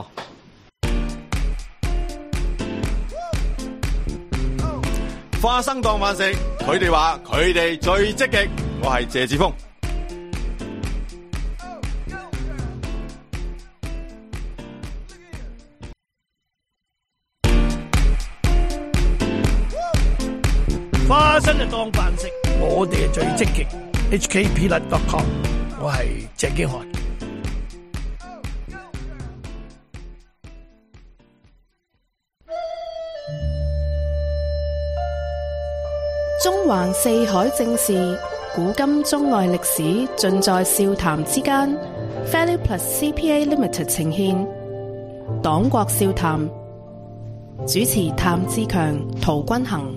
花生當飯食，佢哋話佢哋最積極。我係謝志峰。 花生就當飯食，我哋係最積極。H K P L dot com， 我係鄭經翰。 中環四海正事，古今中外歷史，盡在笑談之間。Value Plus C P A Limited 呈現黨國笑談，主持譚志強、陶君行。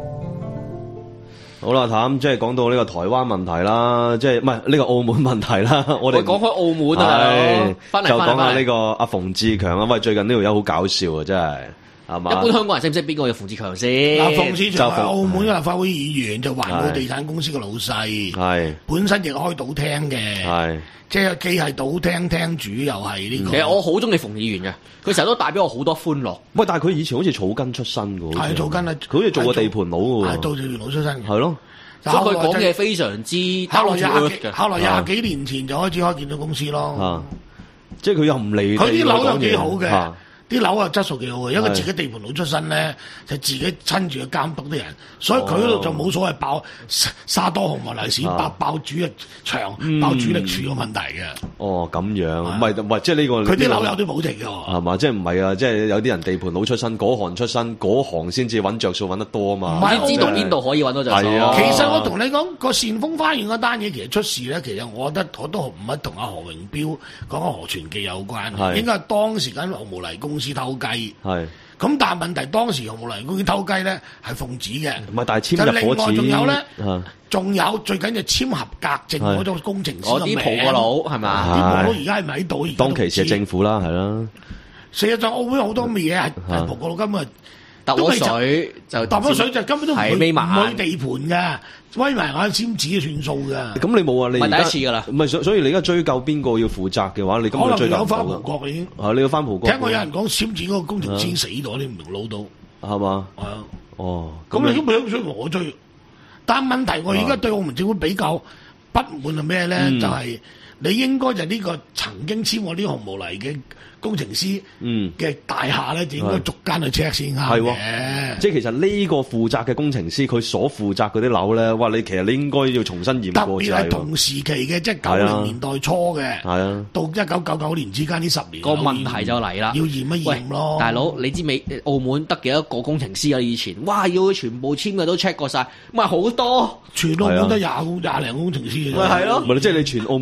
好啦，譚，即係講到呢個台灣問題啦，即係唔係呢個澳門問題啦。我哋講開澳門啊，翻嚟就講下呢個阿馮志強啊。喂，最近呢條友好搞笑啊，真係。一般香港人識唔識邊個叫馮志強先？ 嗱，馮志強係澳門嘅立法會議員，就環澳地產公司嘅老細，係本身亦開賭廳嘅，係即係既係賭廳廳主，又係呢個。 其實我好中意馮議員嘅，佢成日都帶俾我好多歡樂。 喂，但係佢以前好似草根出身嘅， 係草根啊， 佢好似做過地盤佬嘅， 係做地盤佬出身嘅， 係咯。 所以佢講嘅非常之後來廿後來廿幾年前就開始開建築公司咯。 即係佢又唔理， 佢啲樓又幾好嘅。啲樓啊質素幾好嘅，因為自己地盤佬出身咧，就自己親住去監督啲人，所以佢嗰度就冇所謂爆沙多紅毛泥屎、爆爆主力牆、爆主力柱嘅問題嘅。 哦，咁樣，唔係唔係，即係呢個佢啲樓有啲保值嘅， 係嘛？即係唔係啊？即係有啲人地盤佬出身，嗰行出身，嗰行先至揾着數揾得多啊嘛。 唔係知道邊度可以揾到着數。 其實我同你講個善豐花園嗰單嘢，其實出事咧，其實我覺得我都唔係同阿何榮標講阿何傳記有關，應該係當時間紅毛泥公司偷雞，係咁，但係問題當時紅毛泥公司偷雞咧係奉旨嘅， 唔係，但係簽入伙紙。 另外仲有咧，仲有最緊要簽合格證嗰種工程師嘅名。 嗰啲葡國佬係咪？ 啲葡國佬而家係咪喺度？ 當其時係政府啦，係啦。 事實上，澳門好多嘢係係葡國佬根本揼咗水就揼咗水就根本都唔去唔去地盤嘅。威埋眼簽紙就算數嘅， 咁你冇啊？你係第一次噶啦， 唔係所所以你而家追究邊個要負責嘅話，你根本追究唔到。可能有翻葡國已經，啊你要翻葡國。 聽過有人講簽紙嗰個工程師死咗，你唔明老到係嘛？ 係啊， 哦， 咁你都唔想我追，但問題我而家對澳門政府比較不滿係咩咧？就係你應該就呢個曾經簽過呢紅毛泥嘅工程師嘅大廈咧，就應該逐間去 check 先啱嘅。 即係其實呢個負責嘅工程師，佢所負責嗰啲樓咧，哇！你其實你應該要重新驗過。特別係同時期嘅，即係九零年代初嘅，係啊，到一九九九年之間呢十年個問題就嚟啦， 要驗一驗咯。 大佬，你知美澳門得幾多個工程師啊？以前哇，要全部簽嘅都 check 過晒，咪好多， 全澳門得廿廿零個工程師嘅。 咪係咯， 咪即係你全澳門 check 晒咯。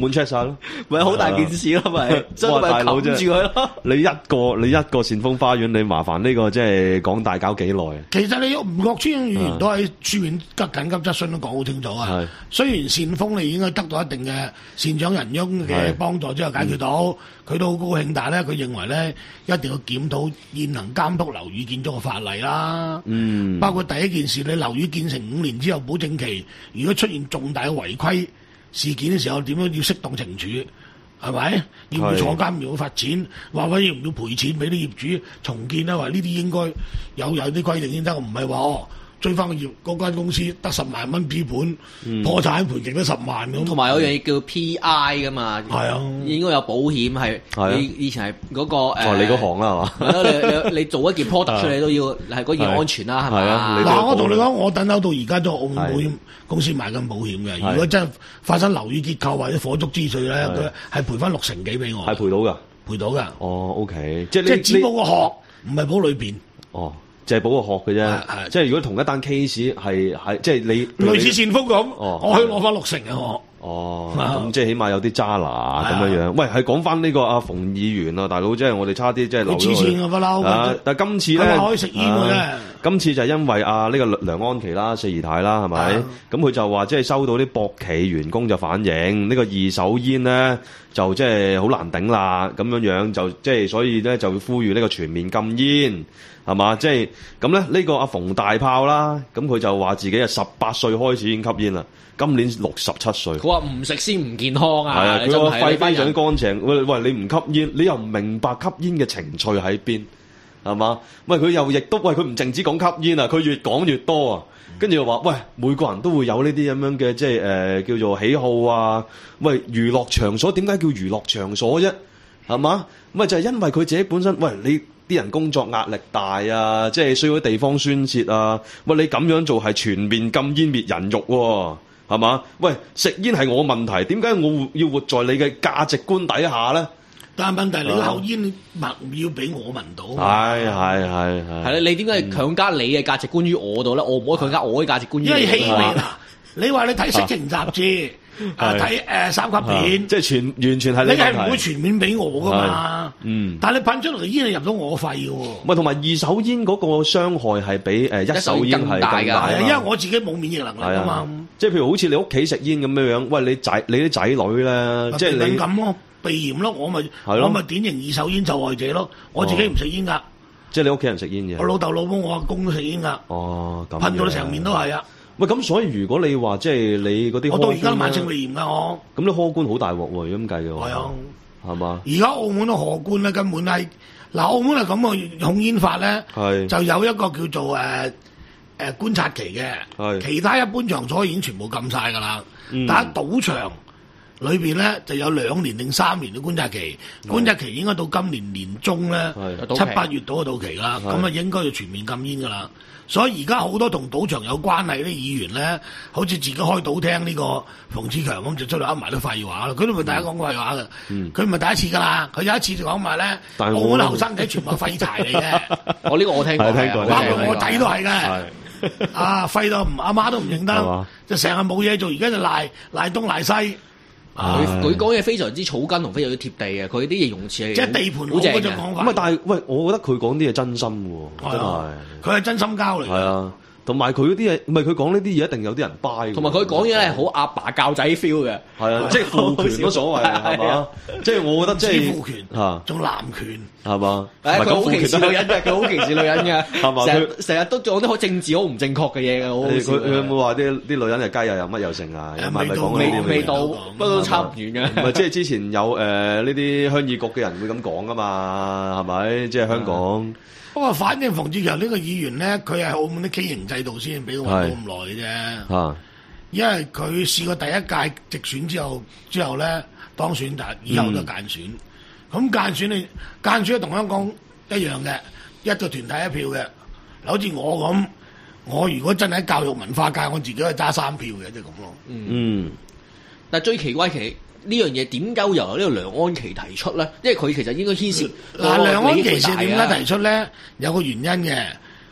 咯， 咪好大件事咯，咪真係咪冚住佢咯。 你一個你一個善豐花園，你麻煩呢個即係講大搞幾耐啊？ 其實你吳國村議員都喺書面急緊急質詢都講好清楚啊。雖然善豐你應該得到一定嘅善長仁翁嘅幫助之後解決到，佢、嗯、都好高興，但係咧佢認為咧一定要檢討現行監督樓宇建築嘅法例啦。嗯，包括第一件事，你樓宇建成五年之後保證期，如果出現重大嘅違規事件嘅時候，點樣要適當懲處？係咪？要唔要坐監？要唔要罰錢？話喂要唔要賠錢俾啲業主重建咧？話呢啲應該有有啲規定先得，唔係話哦追翻個業嗰間公司得十萬蚊 P 盤，嗯、破產賠極得十萬咁。 同埋有樣嘢叫 P I 噶嘛，係啊，應該有保險係。 係你以前係嗰、嗰個誒， 呃、你嗰行啦係嘛？ 係咯，你你你做一件 product 出嚟都要係嗰件安全啦，係咪啊？ 嗱，我同你講，我等樓到而家都澳門保險公司買緊保險嘅。如果真係發生樓宇結構或者火燭之類咧，佢係賠翻六成幾俾我。 係賠到㗎， 賠到㗎。 哦 ，OK，即係即係只保個殼，唔係保裏邊。 哦。就係保個殼嘅啫，即係如果同一單 case 係係即係你類似善豐咁，我可以攞翻六成嘅我。 哦，咁即係起碼有啲揸拿咁樣樣。喂，係講翻呢個阿馮議員啊，大佬，即係我哋差啲即係留咗佢。黐線嘅不嬲。但係今次咧， 可以食煙嘅啫。 今次就係因為啊呢個梁安琪啦、四姨太啦，係咪？咁佢就話即係收到啲博企員工就反映呢個二手煙咧就即係好難頂啦，咁樣樣就即係所以咧就會呼籲呢個全面禁煙。係嘛？即係咁咧，呢、呢個阿馮大炮啦，咁佢就話自己係十八歲開始已經吸煙啦，今年六十七歲。 佢話唔食先唔健康啊！ 係啊，佢個肺非常乾淨。喂喂，你唔吸煙，你又唔明白吸煙嘅情趣喺邊？係嘛？喂，佢又亦都喂，佢唔淨止講吸煙啊，佢越講越多啊。跟住又話，喂，每個人都會有呢啲咁樣嘅即係誒、呃、叫做喜好啊。喂，娛樂場所點解叫娛樂場所啫？係嘛？咁啊就係因為佢自己本身，喂你。啲人工作壓力大啊，即係需要地方宣泄啊。喂，你咁樣做係全面禁煙滅人肉喎，係嘛？喂，食煙係我問題，點解我要活在你嘅價值觀底下咧？ 但係問題，你個口煙唔要俾我聞到。係係係係。 係啦，你點解強加你嘅價值觀於我度咧？我唔可以強加我嘅價值觀於你。 因為氣味啦，你話你睇色情雜誌。啊！睇誒三級片， 即係全完全係你係唔會全面俾我噶嘛？ 嗯， 但係你噴出嚟嘅煙係入到我肺嘅喎。 唔係，同埋二手煙嗰個傷害係比誒一手煙係更大㗎， 因為我自己冇免疫能力啊嘛。 即係譬如好似你屋企食煙咁樣樣，喂你仔你啲仔女咧，即係你敏感咯、鼻炎咯，我咪我咪典型二手煙受害者咯。我自己唔食煙㗎。 即係你屋企人食煙嘅。 我老豆老母我阿公都食煙㗎。 哦，咁噴到你成面都係啊！ 喂，咁所以如果你話即係你嗰啲， 我到而家慢性胃炎㗎我。 咁你荷官好大鑊喎，咁計嘅話。係啊，係嘛？ 而家澳門嘅荷官咧根本係嗱，澳門係咁嘅控煙法咧，就有一個叫做誒誒、呃呃、觀察期嘅，其他一般場所已經全部禁晒㗎啦。嗯、但係賭場裏邊咧就有兩年定三年嘅觀察期，嗯、觀察期應該到今年年中咧七八月到嘅到期啦，咁啊應該要全面禁煙㗎啦。所以而家好多同賭場有關係啲議員咧，好似自己開賭廳呢個馮志強咁，就出嚟噏埋啲廢話啦。佢都唔係第一講廢話嘅，佢唔係第一次㗎啦。佢有一次就講埋咧，澳門後生仔全部廢柴嚟嘅。 我呢個我聽過， 聽過， 包括我仔都係嘅。啊，廢到唔阿媽都唔認得，就成日冇嘢做，而家就賴賴東賴西。 佢佢講嘢非常之草根同非常之貼地嘅，佢啲形容詞係即係地盤好正嘅講法。 咁啊，但係喂，我覺得佢講啲嘢真心喎，真係。 佢係真心交嚟。係啊。同埋佢嗰啲嘢，唔係佢講呢啲嘢，一定有啲人 buy。同埋佢講嘢係好阿爸教仔 feel 嘅， 係啊，即係父權都所謂係嘛？即係我覺得即係父權嚇，仲男權係嘛？ 佢好歧視女人嘅，佢好歧視女人嘅， 係嘛？ 成成日都講啲好政治好唔正確嘅嘢嘅，好。 佢佢有冇話啲啲女人係雞又有乜又剩啊？係咪講嗰啲味道不過都差唔遠嘅。 唔係即係之前有誒呢啲鄉議局嘅人會咁講噶嘛？係咪？即係香港。 不過，反正馮志強呢個議員咧，佢係澳門啲畸形制度先俾佢揾到咁耐嘅啫。啊，因為佢試過第一屆直選之後，之後咧當選，但以後就間選。咁、嗯、間選你間選同香港一樣嘅，一個團體一票嘅。好似我咁，我如果真係喺教育文化界，我自己係揸三票嘅，即係咁咯。 嗯，但係最奇怪其呢樣嘢點解會由呢個梁安琪提出咧？因為佢其實應該牽涉嗱， 梁安琪是點解提出咧？有個原因嘅，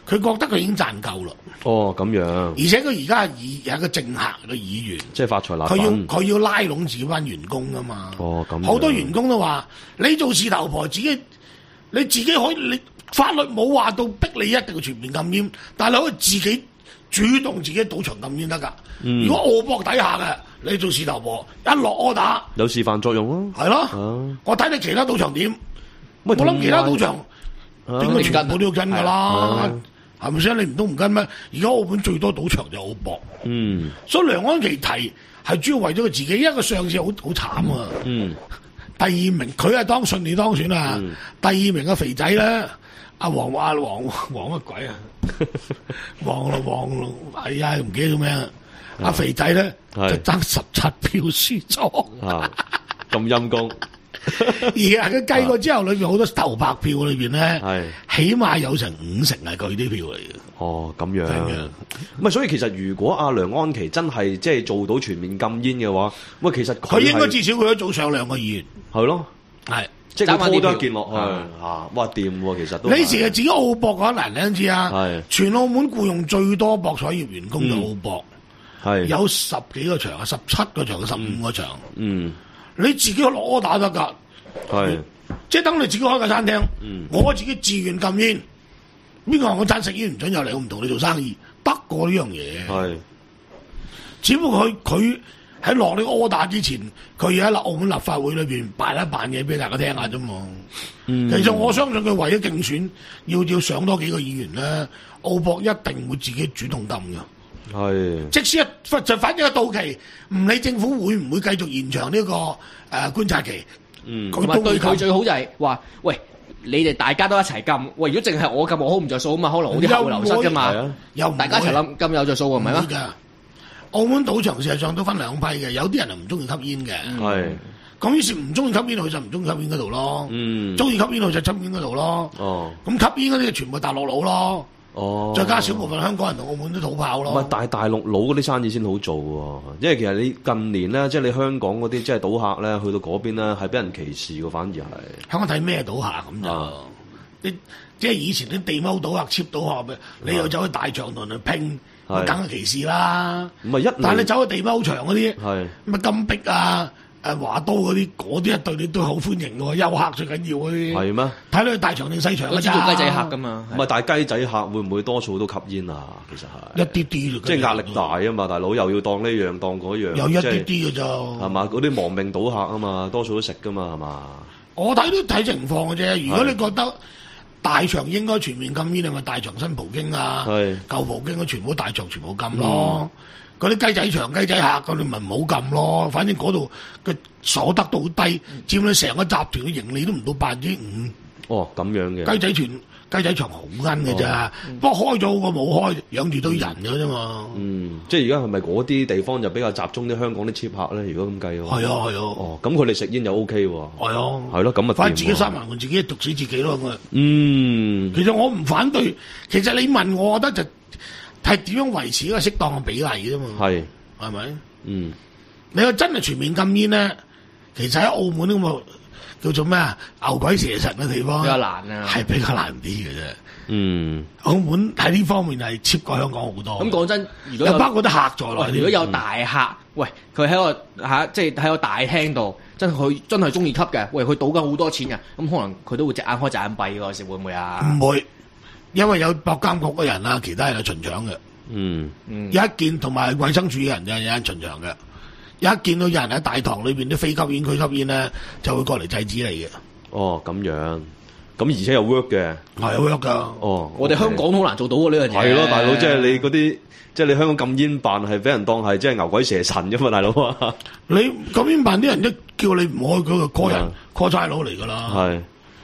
佢覺得佢已經賺夠啦。 哦，咁樣， 而且佢而家係議係一個政客嘅議員， 即係發財立佢要品。 佢要拉攏自己班員工噶嘛。 哦，咁樣好多員工都話：你做事頭婆，自己你自己可以，你法律冇話到逼你一定要全面禁煙，但係你可以自己主動自己賭場禁煙得㗎。 嗯如果澳博底下嘅，你做事頭婆一落 order， 有示範作用咯。 係咯。 啊我睇你其他賭場點， 喂我諗其他賭場啊點解全部都要跟㗎啦啊？ 係咪先？你唔都唔跟咩？而家澳門最多賭場就澳博。 嗯所以梁安琪提係主要為咗佢自己，因為佢上次好好慘啊。 嗯， 第二名佢係當順利當選啊。 嗯第二名嘅肥仔咧，阿黃阿黃黃乜鬼啊？黃咯黃咯，哎呀唔記得咗咩啊？阿肥仔咧就係爭十七票輸咗。 啊，咁陰功。 而係佢計過之後，裏邊好多投白票裏邊咧， 係起碼有成五成係佢啲票嚟嘅。 哦，咁樣。 係嘅唔係，所以其實如果阿梁安琪真係即係做到全面禁煙嘅話，喂，其實佢應該係至少佢都早上兩個議員。 係咯， 係即係佢拖多爭返啲票一件落去啊啊！哇，掂喎，其實都你時係自己澳博嗰難，你都知啊係。 全澳門僱用最多博彩業員工就澳博， 係有十幾個場啊，十七個場，十五個場。 嗯你自己落 order 得㗎， 係即係等你自己開個餐廳， 嗯我自己自願禁煙。邊個話我爭食煙唔準入嚟？我唔同你做生意，得過呢樣嘢。 係只不過佢佢喺落呢個 order 之前，佢要喺立澳門立法會裏邊扮一扮嘢俾大家聽下啫嘛。 嗯其實我相信佢為咗競選，要要上多幾個議員咧，澳博一定會自己主動禁嘅。 係即使一就反正一到期，唔理政府會唔會繼續延長呢、個誒、呃、觀察期， 嗯佢同埋都會禁。 對佢最好就係話，喂，你哋大家都一齊禁，喂，如果淨係我禁，我好唔着數啊嘛，可能我啲客會流失噶係嘛啊， 又唔大家一齊會諗禁有着數喎，唔係咩？ 唔會㗎。澳門賭場事實上都分兩批嘅，有啲人係唔中意吸煙嘅。 係咁於是唔中意吸煙，佢就唔中意吸煙嗰度咯。 嗯中意吸煙，佢就吸煙嗰度咯。 哦咁吸煙嗰啲就全部大陸佬咯， 哦， 再加少部分香港人同澳門都土炮唔係咯。 大大陸佬嗰啲生意先好做喎，因為其實你近年咧，即係你香港嗰啲即係賭客咧，去到嗰邊咧係俾人歧視喎，反而係香港睇咩賭客咁就啊， 你即係以前啲地踎賭客、cheap 賭客嘅，你又走去大場同人拼， 係咁梗係歧視啦。 唔係一嚟但係你走去地踎場嗰啲， 係咩金碧啊、誒華都嗰啲，嗰啲一對你都好歡迎嘅喎，遊客最緊要嗰啲。 係咩？ 睇你去大場定細場我㗎咋知道雞仔客噶嘛， 唔係，但係雞仔客會唔會多數都吸煙啊？其實係一啲啲即係壓力大啊嘛，大佬又要當呢樣當嗰樣， 有一啲即係啲嘅咋。 係嘛？嗰啲亡命賭客啊嘛，多數都食噶嘛，係嘛？ 我睇都睇情況嘅啫。如果你覺得大場應該全面禁煙，咪大場新葡京啊、 係舊葡京嗰全部大場全部禁咯。嗰啲雞仔場、雞仔客嗰啲咪唔好禁咯。反正嗰度嘅所得都好低，佔你成個集團嘅盈利都唔到百分之五。 哦，咁樣嘅雞仔團、雞仔場好奀嘅咋，不過開咗好過冇開，養住堆人嘅啫嘛。 嗯，即係而家係咪嗰啲地方就比較集中啲香港啲 cheap 客咧？如果咁計嘅話， 係啊係啊， 哦，咁佢哋食煙又 OK 喎， 係啊， 係咯，咁啊， 反正自己掂喎閂埋門，自己毒死自己咯咁啊。 嗯， 其實我唔反對，其實你問我，我覺得就係點樣維持一個適當嘅比例啫嘛。 係， 係咪？ 嗯， 你話真係全面禁煙咧，其實喺澳門咁個叫做咩啊牛鬼蛇神嘅地方， 比較難啊係比較難啲嘅啫。 嗯， 澳門喺呢方面係 cheap 過香港好多。 咁講真，如果有又包括啲客在內， 如果有大客，喂，佢喺個嚇，即係喺個大廳度，真係佢真係中意吸嘅，喂，佢賭緊好多錢嘅，咁可能佢都會隻眼開隻眼閉嗰時會唔會啊？ 唔會，因為有博監局嘅人啊，其他人係巡場嘅。 嗯， 嗯， 有一見同埋衛生署嘅人有有人巡場嘅，有一見到有人喺大堂裏邊啲非吸煙區吸煙咧，就會過嚟制止你嘅。 哦，咁樣，咁而且又 work 嘅， 係好喐㗎。 哦， 我哋香港都好難做到喎呢樣嘢。 係咯，大佬，即係你嗰啲，即係你香港禁煙辦係俾人當係即係牛鬼蛇神啫嘛，大佬啊， 你咁樣辦啲人一叫你唔開，佢就 call 人嗯 call 差佬嚟㗎啦。 係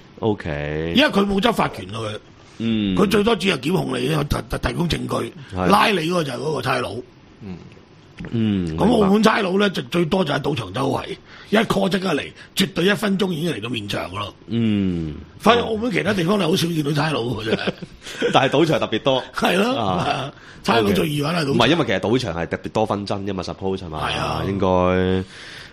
，OK， 因為佢冇執法權㗎佢， 嗯， 佢最多只係檢控你，提提提供證據， 係拉你嗰個就係嗰個差佬。 嗯， 咁澳門差佬咧就最多就喺賭場周圍，一 call 即刻嚟，絕對一分鐘已經嚟到面場㗎啦。 嗯， 反而澳門其他地方你好少見到差佬嘅啫， 但係賭場特別多， 係咯啊， 差佬 OK 最易揾係賭場。 唔係因為其實賭場係特別多紛爭啫嘛，suppose 係嘛？ 係啊應該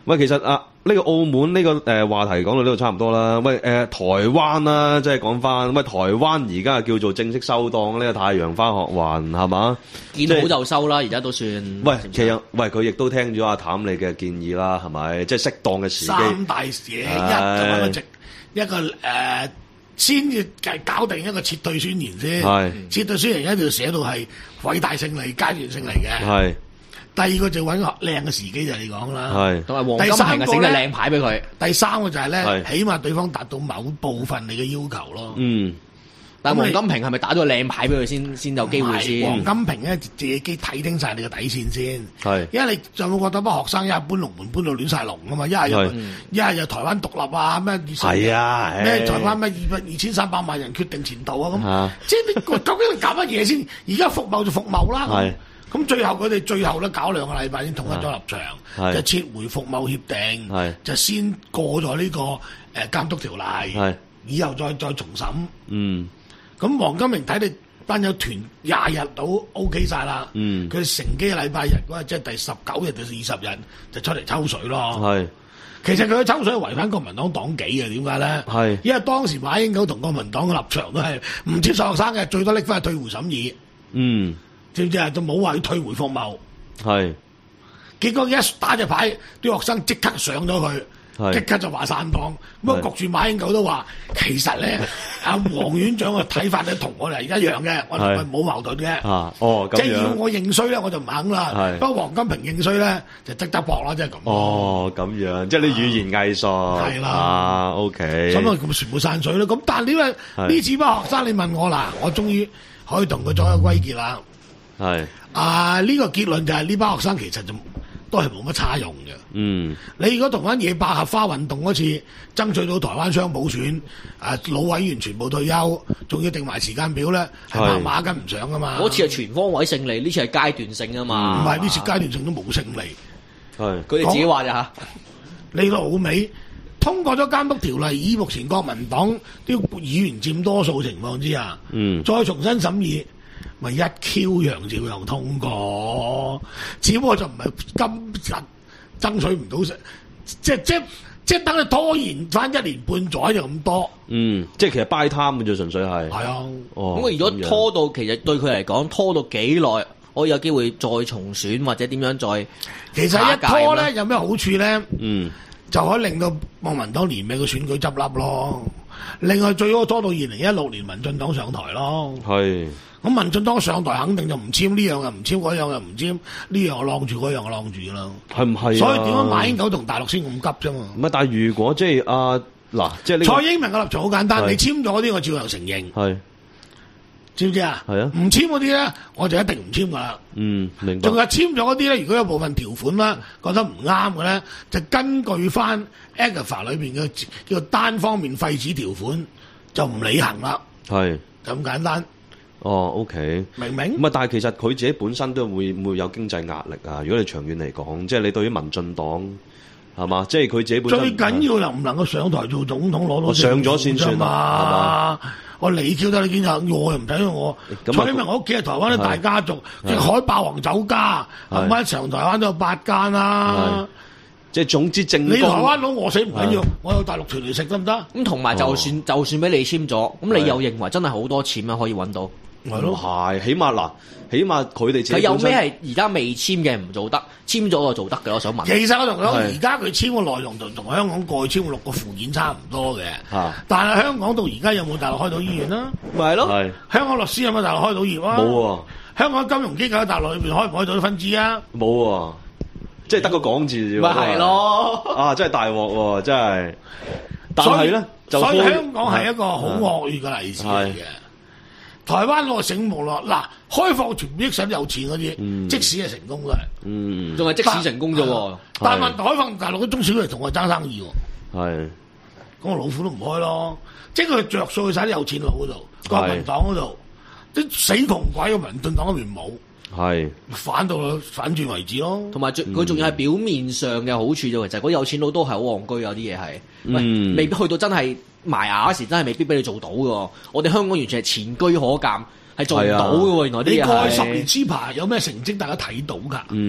喂，其實啊，呢、這個澳門呢、這個誒、呃、話題講到呢度差唔多啦。喂，誒、呃、台灣啦，即係講翻，喂台灣而家叫做正式收檔呢、這個太陽花學運係嘛？ 見好就收啦，而家都算。 喂，其實喂佢亦都聽咗阿譚你嘅建議啦，係咪？即係適當嘅時機。 三大嘢，一就揾個直，一個誒、呃，先至搞定一個撤退宣言先。係撤退宣言一定要寫到係偉大勝利、階段性嚟嘅。係。第二個就揾個靚嘅時機就你講啦，係同埋黃金平整嘅靚牌俾佢。第三個就係咧，起碼對方達到某部分你嘅要求咯。嗯，但係黃金平係咪打咗個靚牌俾佢先先有機會先？黃金平咧自己睇清晒你嘅底線先。係，因為你就冇覺得班學生一係搬龍門搬到亂晒龍啊嘛，一係又一係又台灣獨立啊咩？係啊，咩台灣咩二百二千三百萬人決定前途啊咁。即係你究竟你搞乜嘢先？而家服貿就服貿啦。係。咁最後佢哋最後咧搞兩個禮拜先統一咗立場，就撤回服貿協定，就先過咗呢個誒監督條例，以後再再重審。嗯，咁黃金明睇你班友團廿日都 OK 晒啦。嗯，佢乘機禮拜日嗰日即係第十九日定二十日就出嚟抽水咯。係，其實佢嘅抽水係違反國民黨黨紀嘅，點解咧？係，因為當時馬英九同國民黨嘅立場都係唔接受學生嘅，最多拎翻去退回審議。嗯。知唔知啊？就冇話要退回服貿，係結果一打隻牌，啲學生即刻上咗去，即刻就話散黨。咁啊，焗住馬英九都話，其實咧，阿黃院長嘅睇法咧同我哋一樣嘅，我哋冇矛盾嘅。啊，哦，即係要我認衰咧，我就唔肯啦。不過黃金平認衰咧，就即得搏啦，即係咁。哦，咁樣，即係啲語言藝術係啦。啊 ，OK。咁啊，咁全部散水啦。咁但係呢個呢次班學生，你問我啦，我終於可以同佢作一個歸結啦。係啊！呢、這個結論就係呢班學生其實就都係冇乜差用嘅。嗯，你如果同翻野百合花運動嗰次爭取到台灣雙普選，啊老委員全部退休，仲要定埋時間表咧，係馬馬跟唔上噶嘛？嗰次係全方位勝利，呢次係階段性啊嘛。唔係呢次階段性都冇勝利。係佢哋自己話咋吓？你老尾通過咗監督條例，以目前國民黨啲議員佔多數情況之下，嗯，再重新審議。咪一 Q 樣照樣通過，只不過就唔係今日爭取唔到，即係即係即係等你拖延翻一年半載就咁多。嗯，即係其實 buy time 嘅啫，純粹係。係啊，哦。咁如果拖到其實對佢嚟講，拖到幾耐，可以有機會再重選或者點樣再？其實一拖咧有咩好處咧？嗯，就可以令到國民黨年尾嘅選舉執笠咯。另外最好拖到二零一六年民進黨上台咯。係。咁民進黨上台肯定就唔簽呢樣又唔簽，嗰樣又唔簽，呢樣又晾住，嗰樣又晾住啦。係唔係？所以點解馬英九同大陸先咁急啫嘛？唔係，但係如果即係啊嗱，即係呢個蔡英文嘅立場好簡單，你簽咗嗰啲我照樣承認。係，知唔知啊？係啊。唔簽嗰啲咧，我就一定唔簽噶啦。嗯，明白。仲有簽咗嗰啲咧，如果有部分條款啦覺得唔啱嘅咧，就根據翻 A G F A 裏邊嘅叫做單方面廢止條款，就唔履行啦。係，就咁簡單。哦 ，OK，明唔明？唔係，但係其實佢自己本身都會唔會有經濟壓力啊？如果你長遠嚟講，即係你對於民進黨係嘛，即係佢自己本身最緊要能唔能夠上台做總統攞到上咗先算嘛？係嘛？我你叫得你見下，我又唔睇我。蔡英文我屋企係台灣啲大家族，即係海霸王酒家，係咪長台灣都有八間啦？即係總之政，你台灣佬餓死唔緊要，我有大陸團嚟食得唔得？咁同埋就算就算俾你簽咗，咁你又認為真係好多錢啊可以揾到？係咯，係，起碼嗱，起碼佢哋自己佢有咩係而家未簽嘅唔做得，簽咗就做得嘅？我想問。其實我同你講，而家佢簽嘅內容同同香港過去簽嘅六個附件差唔多嘅。嚇！但係香港到而家有冇大陸開到醫院啦？咪係咯。係。香港律師有冇大陸開到業啊？冇喎。香港金融機構喺大陸裏邊開唔開到啲分支啊？冇喎。即係得個講字啫。咪係咯。啊！真係大鑊喎！真係。但係咧，所以香港係一個好惡劣嘅例子嚟嘅。台灣攞醒目咯，嗱，開放全部益曬有錢嗰啲，嗯、即使係成功都係，嗯，仲係即使成功啫喎。但係問開放大陸啲中小企同我爭生意喎，係，咁我老虎都唔開咯，即係佢着數去曬啲有錢佬嗰度，國民黨嗰度，啲死窮鬼嘅民進黨嗰邊冇，係反到反轉為止咯。同埋佢仲要係表面上嘅好處啫，就係嗰有錢佬都係好戇居，有啲嘢係，喂，未必去到真係。埋牙嗰時真係未必俾你做到嘅，我哋香港完全係前車可鑑，係做唔到嘅。原來啲嘢你過去十年黐牌有咩成績大家睇到㗎？嗯，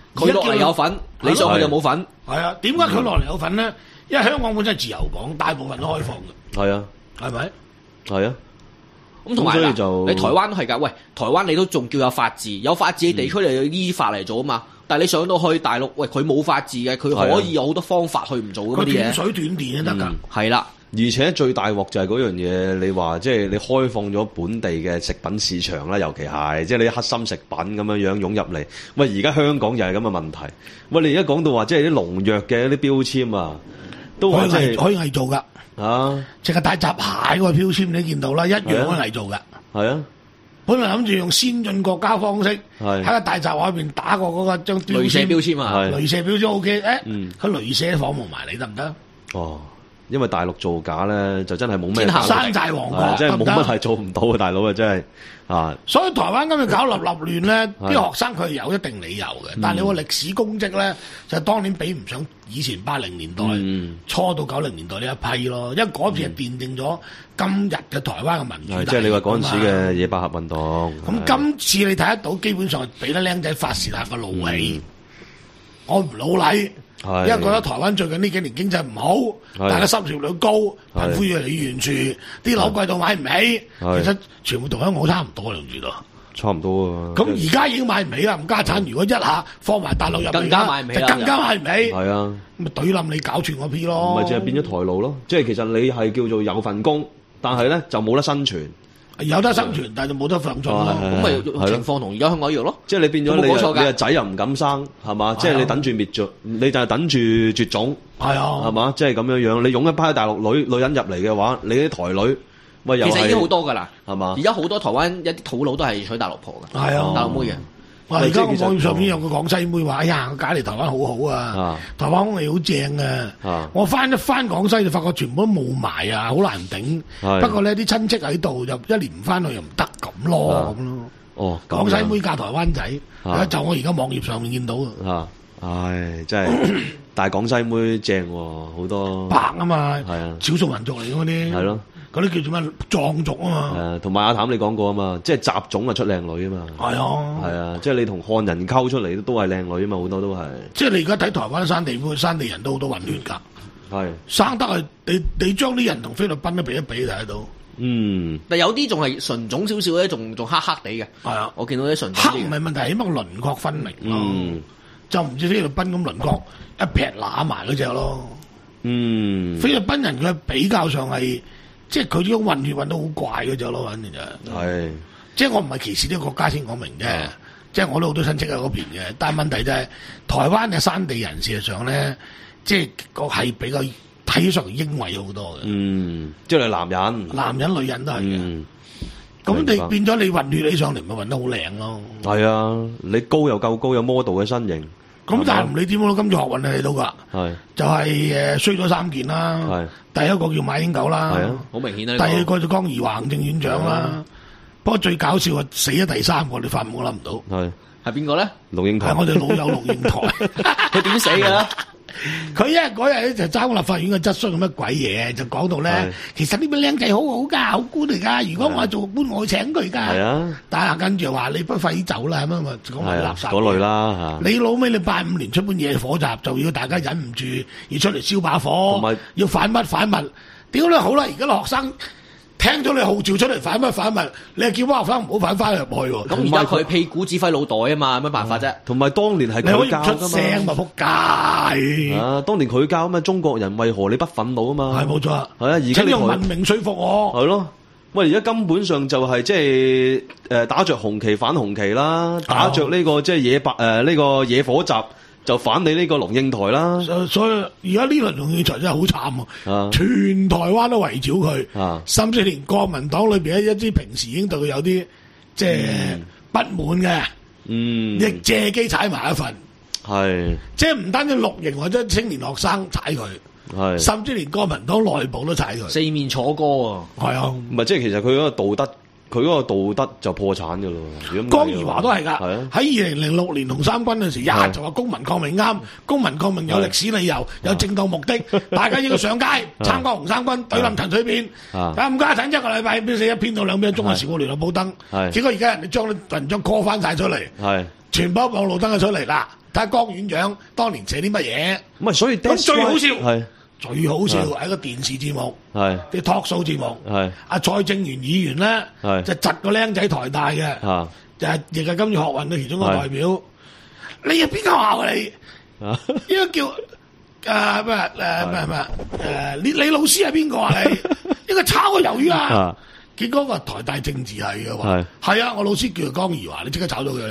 佢落嚟有份，你上去就冇份。 係啊，點解佢落嚟有份咧？因為香港本身係自由港，大部分都開放嘅。 係啊， 係咪？ 係啊。 咁同埋所以就你台灣都係㗎，喂，台灣你都仲叫有法治，有法治嘅地區你要依法嚟做啊嘛。但係你上到去大陸，喂，佢冇法治嘅，佢可以有好多方法去唔做嗰啲嘢。 佢斷水斷電都得㗎。 係啦。 而且最大鑊就係嗰樣嘢，你話即係你開放咗本地嘅食品市場啦，尤其係即係你黑心食品咁樣樣湧入嚟。喂，而家香港又係咁嘅問題。喂，你而家講到話即係啲農藥嘅啲標籤啊，都話即係可以偽造㗎。啊！淨係大閘蟹嗰個標籤你見到啦，一樣可以偽造㗎。係啊，本來諗住用先進國家方式喺個大閘蟹入邊打過嗰個張鐳射標籤啊， 鐳射標籤 O K， 誒，佢鐳射仿冒埋你得唔得？ 哦。因為大陸造假咧，就真係冇咩山寨王國， 真係冇乜係做唔到嘅，大佬啊，真係啊！ 所以台灣今日搞立立亂咧，啲學生佢係有一定理由嘅，但係你話歷史功績咧，就係當年比唔上以前八零年代初到九零年代呢一批咯，因為嗰次係奠定咗今日嘅台灣嘅民主。 即係你話嗰陣時嘅野百合運動。 咁今次你睇得到，基本上係俾得僆仔發泄下個怒氣，我唔老禮。因為覺得台灣最近呢幾年經濟唔好，大家失業率高，貧富越嚟越懸殊，啲樓貴到買唔起，其實全部同香港差唔多，你知道？ 差唔多啊！ 咁而家已經買唔起啦，唔家產如果一下放埋大陸入， 更加買唔起， 就更加買唔起。 係啊， 咁咪懟冧你搞串嗰批咯。 咪即係變咗台勞咯，即係其實你係叫做有份工，但係咧就冇得生存。 有得生存，但係就冇得放縱啦。 咁咪情況同而家香港一樣咯。 即係你變咗你你個仔又唔敢生，係嘛？即係你等住滅絕，你就係等住絕種。係啊，係嘛？即係咁樣樣，你擁一批大陸女女人入嚟嘅話，你啲台女，喂又係。 其實已經好多㗎啦， 係嘛？ 而家好多台灣一啲土佬都係娶大陸婆㗎。係啊， 大陸妹嘅。 哇！而家我網頁上面有個廣西妹話：哎呀，我嫁嚟台灣好好啊，台灣空氣好正啊！我翻一翻廣西就發覺全部都霧霾啊，好難頂。不過呢啲親戚喺度，又一年唔翻去又唔得咁咯，咁咯。哦，廣西妹嫁台灣仔，就我而家網頁上面見到啊。 唉，真係，但係廣西妹正喎，好多白啊嘛， 係啊， 少數民族嚟嗰啲。係咯。嗰啲叫做咩藏族啊嘛， 誒同埋阿譚你講過啊嘛，即係雜種啊出靚女啊嘛，係啊，係啊，即係你同漢人溝出嚟都係靚女啊嘛，好多都係。即係你而家睇台灣山地山地人都好多混亂㗎，係生得係你你將啲人同菲律賓都比一比睇得到，嗯， 但有啲仲係純種少少咧，仲仲黑黑地嘅，係啊，我見到啲純種黑唔係問題，起碼輪廓分明咯，嗯，就唔似菲律賓咁輪廓一劈揦埋嗰隻咯，嗯，菲律賓人佢比較上係。即係佢呢種混血混得好怪嗰隻咯，反正就係。即係我唔係歧視呢個國家先講明嘅，即係我都好多親戚喺嗰邊嘅。但係問題就係、是、台灣嘅山地人事實上咧，即係個係比較睇起上嚟英偉好多嘅。嗯， 即係男人、 男人、女人都係嘅。咁、嗯、你變咗你混血起上嚟，咪混得好靚咯。係啊，你高又夠高，有 model 嘅身形。 咁但係唔理點咯，今次學運係睇到噶，就係誒衰咗三件啦。第一個叫馬英九啦， 好明顯啦。 第二個就江宜樺行政院長啦。不過最搞笑係死咗第三個，你發冇諗唔到。 係係邊個咧？ 龍應台。 係我哋老友龍應台。 佢點死嘅咧？ 佢因為嗰日咧就爭立法院嘅質詢咁乜鬼嘢，就講到咧，其實呢班僆仔好好噶，好官嚟噶。如果我係做官，我會請佢噶。係啊，但係跟住話你不快走啦，咁啊嘛，講埋垃圾。 嗰類啦嚇。 你老尾你八五年出本野火集，就要大家忍唔住要出嚟燒把火，要反乜反物。屌你好啦，而家啲學生。聽咗你號召出嚟反乜反乜，你係叫班學生唔好反翻入去喎。 咁而家佢屁股指揮腦袋啊嘛，有乜辦法啫？ 同埋當年係佢教㗎嘛。 出聲咪仆街。 啊，當年佢教啊嘛，中國人為何你不憤怒啊嘛？ 係冇錯。 係啊，而家你用文明說服我。 係咯。喂，而家根本上就係即係誒打着紅旗反紅旗啦，打着呢個即係野白誒呢個野火集。就反你呢個龍應台啦， 所以而家呢輪龍應台真係好慘啊！全台灣都圍剿佢，啊、甚至連國民黨裏邊一啲平時已經對佢有啲即係不滿嘅，嗯，亦借機踩埋一份，係是，即係唔單止綠營或者青年學生踩佢，係是，甚至連國民黨內部都踩佢， 四面楚歌啊！係啊， 唔係即係其實佢嗰個道德。佢嗰個道德就破產㗎咯。 江宜樺都係㗎，喺二零零六年紅三軍嗰陣時，一下就話公民抗命啱，公民抗命有歷史理由，有正當目的，大家應該上街參加紅三軍，對冧陳水扁。啊，咁家陣一個禮拜編寫一篇到兩篇《中華時報》聯絡報登，結果而家人哋將啲文章 call 翻晒出嚟，全部網路登咗出嚟啦。 睇下江院長當年寫啲乜嘢。 唔係，所以咁最好笑係最好笑係個電視節目， 係啲 talk show 節目。 係阿蔡正元議員咧，就窒個僆仔台大嘅，就係亦係今次學運嘅其中一個代表。你係邊間學校啊？你應該叫誒咩誒咩咩誒？你你老師係邊個啊？你應該炒個魷魚啊！結果個台大政治系嘅話係啊，我老師叫做江宜樺，你即刻炒咗佢。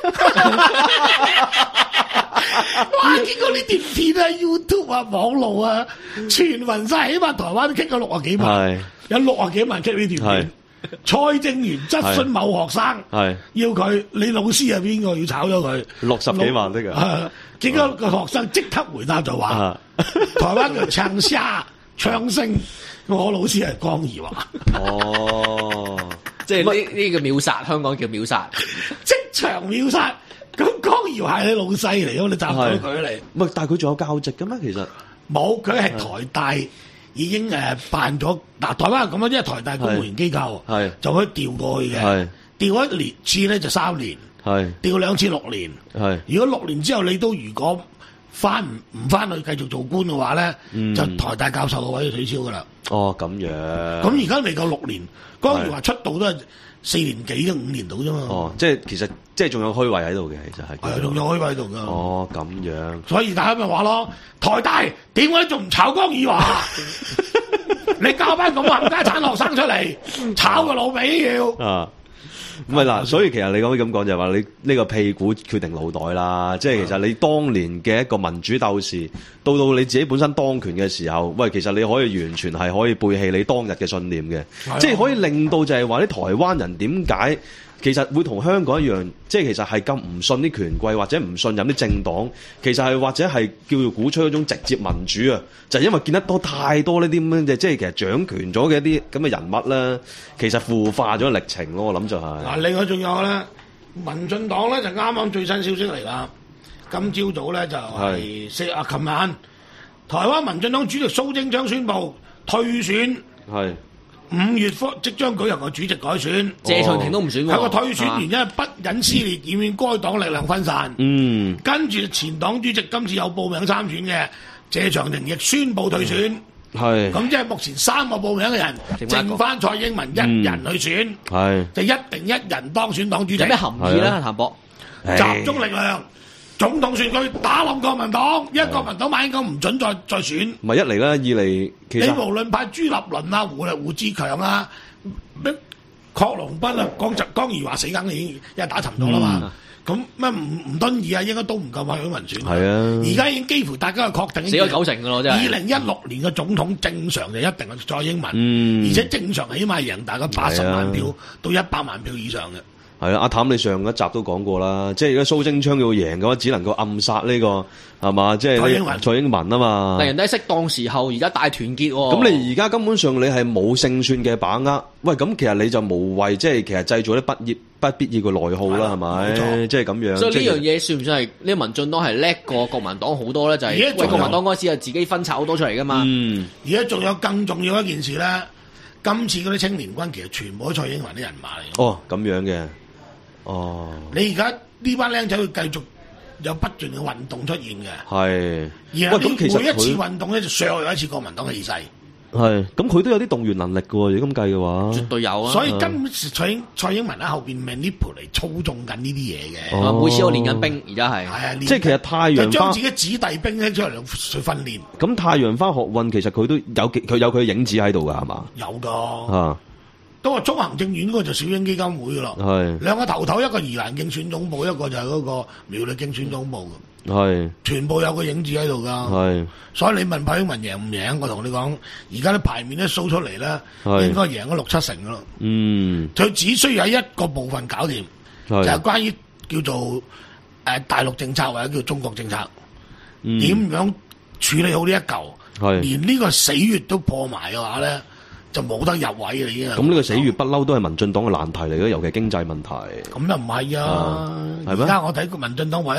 哇！見過呢段片啊 ，YouTube 啊，網路啊，傳聞晒，起碼台灣都傾咗六啊幾萬，有六啊幾萬傾呢段片。蔡正元質詢某學生，要佢你老師係邊個，要炒咗佢六十幾萬的㗎。 結果個學生即刻回答就話：台灣叫唱蝦唱聲，我老師係江宜樺。 哦， 即係呢呢個秒殺，香港叫秒殺， 即場秒殺。咁江宜樺係你老細嚟㗎，你集唔到佢嚟？ 唔係，但係佢仲有教職㗎咩？其實冇，佢係台大已經誒辦咗。嗱，台灣係咁樣，因為台大公務員機構，就可以調過去嘅。調一年次咧就三年，調兩次六年。如果六年之後你都如果翻唔唔翻去繼續做官嘅話咧，就台大教授嘅位就取消㗎啦。 哦，咁樣。 咁而家未夠六年，江宜樺出道都係四年幾五年到啫嘛。 哦，即係其實即係仲有虛位喺度嘅，其實係。 係仲有虛位喺度㗎。 哦，咁樣。 所以大家咪話咯，台大點解仲唔炒江宜樺？你教班咁冚家產學生出嚟，炒個老味要。 啊，唔係嗱，所以其實你可以咁講就係話，你呢個屁股決定腦袋啦。即係其實你當年嘅一個民主鬥士，到到你自己本身當權嘅時候，喂，其實你可以完全係可以背棄你當日嘅信念嘅，即係可以令到就係話啲台灣人點解其實會同香港一樣，即係其實係咁唔信啲權貴或者唔信任啲政黨，其實係或者係叫做鼓吹一種直接民主啊，就係因為見得多太多呢啲咁嘅，即係其實掌權咗嘅一啲咁嘅人物咧，其實腐化咗歷程咯，我諗就係。嗱， 另外仲有咧，民進黨咧就啱啱最新消息嚟啦，今朝早咧就係四啊，琴晚台灣民進黨主席蘇貞昌宣布退選。係。五月初即將舉行個主席改選， 謝長廷都唔選喎。 係個退選原因係不忍撕裂，以免該黨力量分散。嗯，跟住前黨主席今次有報名參選嘅謝長廷亦宣布退選。係、嗯，咁即係目前三個報名嘅人，剩翻蔡英文一人去選。係、嗯，就一定一人當選黨主席。有咩含義咧？譚博，集中力量。總統選舉打冧國民黨，因為國民黨馬英九唔准再再選。唔係一嚟啦，二嚟其實你無論派朱立倫啊、胡胡志強啊、咩郝龍斌啊、江江宜樺死梗已經一日打沉咗啦嘛。咁咩吳吳敦義啊，應該都唔夠派許文選。係啊，而家已經幾乎大家係確定死咗九成噶咯，真係。二零一六年嘅總統正常就一定係蔡英文，嗯、而且正常起碼贏大概八十萬票到一百萬票以上嘅。係啊，阿譚你上一集都講過啦，即係如果蘇貞昌要贏嘅話，只能夠暗殺呢、這個係嘛，即係蔡英文蔡英文啊嘛。但人哋適當時候，而家大團結、哦。咁你而家根本上你係冇勝算嘅把握，喂，咁其實你就無謂即係其實製造啲不必不必要嘅內耗啦，係咪？即係咁樣。所以呢樣嘢算唔算係呢？民進黨係叻過國民黨好多咧，就係、是、喂國民黨嗰時係自己分拆好多出嚟噶嘛。嗯，而家仲有更重要一件事咧，今次嗰啲青年軍其實全部都蔡英文啲人馬嚟。哦，咁樣嘅。哦，你而家呢班僆仔會繼續有不斷嘅運動出現嘅，係。而係咁，其實每一次運動咧就削弱一次國民黨嘅氣勢。係，咁佢都有啲動員能力嘅喎，如果咁計嘅話，絕對有啊。所以根本蔡英蔡英文喺後邊 manipulate 嚟操縱緊呢啲嘢嘅。哦，每次都練緊兵，而家係。係啊，即係其實太陽花將自己子弟兵拎出嚟去訓練。咁太陽花學運其實佢都有佢有佢嘅影子喺度㗎，係嘛？有㗎。啊。都話中行政院嗰個就小英基金會噶咯，係兩個頭頭，一個宜蘭競選總部，一個就係嗰個苗栗競選總部嘅，係全部有個影子喺度噶，係。所以你問蔡英文贏唔贏？我同你講，而家啲牌面咧 show 出嚟咧，應該贏咗六七成噶咯。嗯，佢只需要喺一個部分搞掂，就係關於叫做誒、呃、大陸政策或者叫中國政策，點、嗯、樣處理好呢一嚿，連呢個死穴都破埋嘅話咧，就冇得入位啦已經。咁呢個死穴不嬲都係民進黨嘅難題嚟嘅，尤其係經濟問題。咁又唔係啊！而家、啊、我睇個民進黨唯一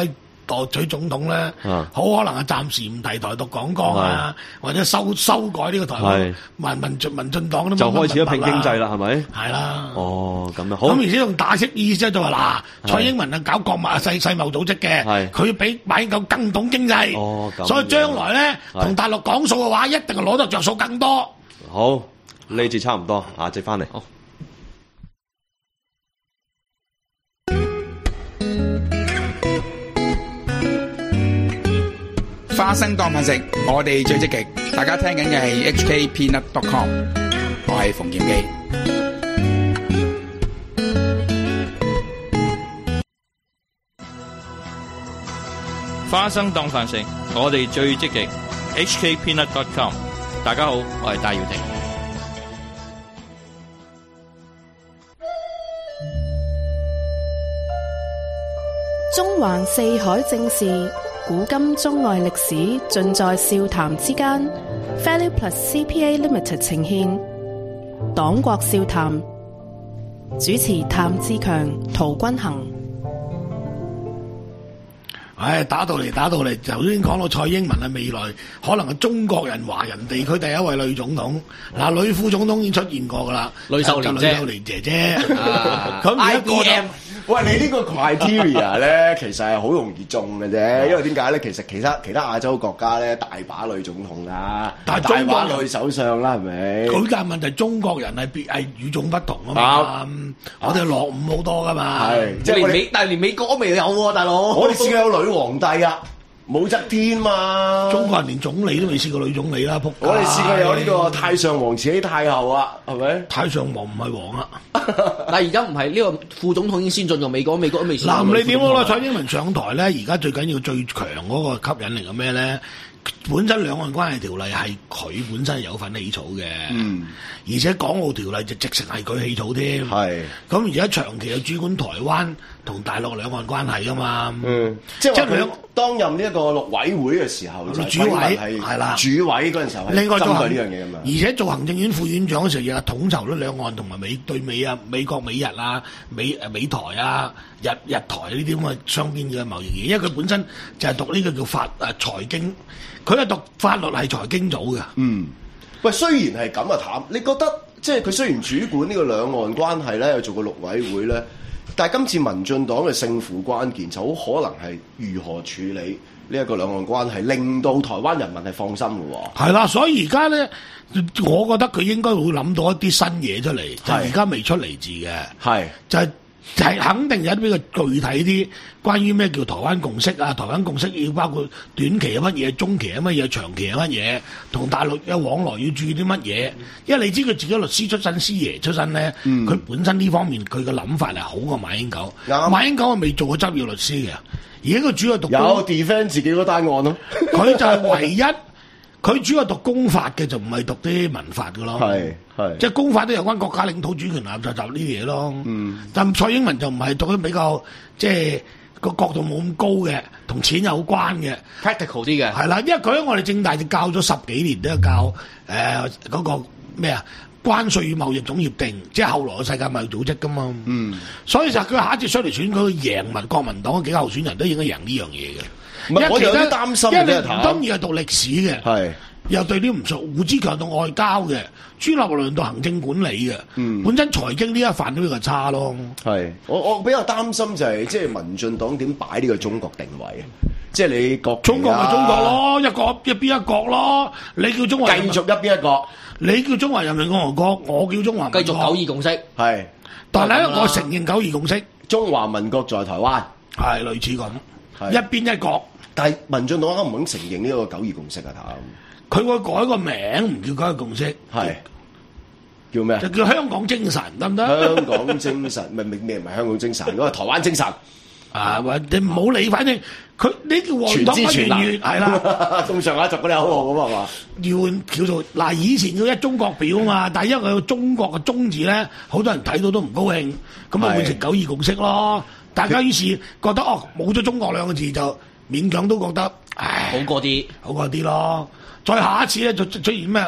奪取總統咧， 啊好可能係暫時唔提台獨講講啊，或者修修改呢個台灣民民進民進黨都就開始咗拼經濟啦，係咪？ 係啦。 哦，咁樣好。 咁而且仲打識意思就話嗱，蔡英文啊搞國貿世世貿組織嘅，佢比馬英九更懂經濟， 哦、 所以將來咧同大陸講數嘅話，一定係攞得着數更多。 好，呢節差唔多，下節翻嚟。好。 花生當飯食，我哋最積極。大家聽緊嘅係 H K Peanut dot com， 我係馮劍基。 花生當飯食，我哋最積極。H K Peanut dot com， 大家好，我係戴耀廷。 中環四海正事，古今中外歷史，盡在笑談之間。Value Plus C P A Limited 呈獻黨國笑談，主持譚志強、陶君行。 唉，打到嚟打到嚟，頭先講到蔡英文啊，未來可能係中國人華人地區第一位女總統。嗱，女副總統已經出現過噶啦， 呂秀蓮姐， 呂秀蓮姐姐。 咁而家過咗。 喂，你呢個 criteria 咧，其實係好容易中嘅啫，因為點解咧？其實其他其他亞洲國家咧，大把女總統啦， 但係中國大把女首相啦，係咪？ 舉價問題，中國人係別係與眾不同啊嘛，我哋落伍好多噶嘛， 係即係連美，但係連美國都未有喎，大佬。 我哋試過有女皇帝啊！武則天嘛， 中國人連總理都未試過女總理啦，仆街！ 我哋試過有呢個太上皇慈禧太后啊，係咪？ 太上皇唔係皇啊， 但係而家唔係呢個副總統已經先進咗美國，美國都未試過。 嗱，你點講啦？蔡英文上台咧，而家最緊要最強嗰個吸引力係咩咧？本身兩岸關係條例係佢本身有份起草嘅，嗯，而且港澳條例就直情係佢起草添，係。咁而家長期有主管台灣同大陸兩岸關係啊嘛， 嗯，即係話佢當任呢一個陸委會嘅時候， 主委係啦， 主委嗰陣時候係針對呢樣嘢㗎嘛。而且做行政院副院長嗰時候，亦係統籌咗兩岸同埋美對美啊、美國美日啊、美誒美台啊、日日台呢啲咁嘅雙邊嘅貿易嘢，因為佢本身就係讀呢個叫法誒財經。佢係讀法律係財經組嘅。嗯， 喂，雖然係咁啊，譚，你覺得即係佢雖然主管呢個兩岸關係咧，又做過陸委會咧，但係今次民進黨嘅勝負關鍵就好可能係如何處理呢一個兩岸關係，令到台灣人民係放心嘅喎。 係啦，所以而家咧，我覺得佢應該會諗到一啲新嘢出嚟，就係而家未出嚟字嘅，係就係、是。就係肯定有啲比較具體啲，關於咩叫台灣共識啊？台灣共識要包括短期係乜嘢、中期係乜嘢、長期係乜嘢，同大陸有往來要注意啲乜嘢？因為你知佢自己律師出身、師爺出身咧，佢、嗯、本身呢方面佢嘅諗法係好過馬英九。嗯、馬英九係未做過執業律師嘅，而家佢主要讀有 defend 自己嗰單案咯， 佢就係唯一。佢主要讀公法嘅，就唔係讀啲民法嘅咯。係係，即係公法都有關國家領土主權啊，就就呢啲嘢咯。嗯，但蔡英文就唔係讀得比較即係個角度冇咁高嘅，同錢有關嘅 practical 啲嘅。係啦，因為佢喺我哋政大就教咗十幾年，都係教誒嗰、呃那個咩啊關稅與貿易總協定，即係後來嘅世界貿易組織噶嘛。嗯，所以就佢下一次出嚟選舉，贏民國民黨嗰幾個候選人都應該贏呢樣嘢嘅。 唔係，我有啲擔心嘅。 因為吳敦義係讀歷史嘅，係又對啲唔熟。胡志強讀外交嘅，朱立倫讀行政管理嘅。嗯，本身財經呢一範都比較差咯。 係，我我比較擔心就係、是、即係民進黨點擺呢個中國定位啊？即係你國、啊、 中國咪中國咯，一國一邊一國咯。你叫中華繼續一邊一國， 你叫中華人民共和國，我叫中華民國。 繼續九二共識係， 但係咧我承認九二共識， 中華民國在台灣係類似咁，一邊一國。 但係民進黨肯唔肯承認呢個九二共識啊？ 佢會改個名，唔叫九二共識，係叫咩？ 就叫香港精神，得唔得？ 香港精神，唔係咩？唔係香港精神，嗰個台灣精神啊！或你唔好理，反正佢呢叫黃黨不傳閱，係啦， 咁上下集嗰啲口號咁係嘛？ 要叫做嗱，以前叫一中國表啊嘛，但係因為有中國嘅中字咧，好多人睇到都唔高興，咁啊變成九二共識咯。大家於是覺得哦，冇咗中國兩個字就。勉強都覺得，唉， 好過啲， 好過啲咯。再下一次咧，就出現咩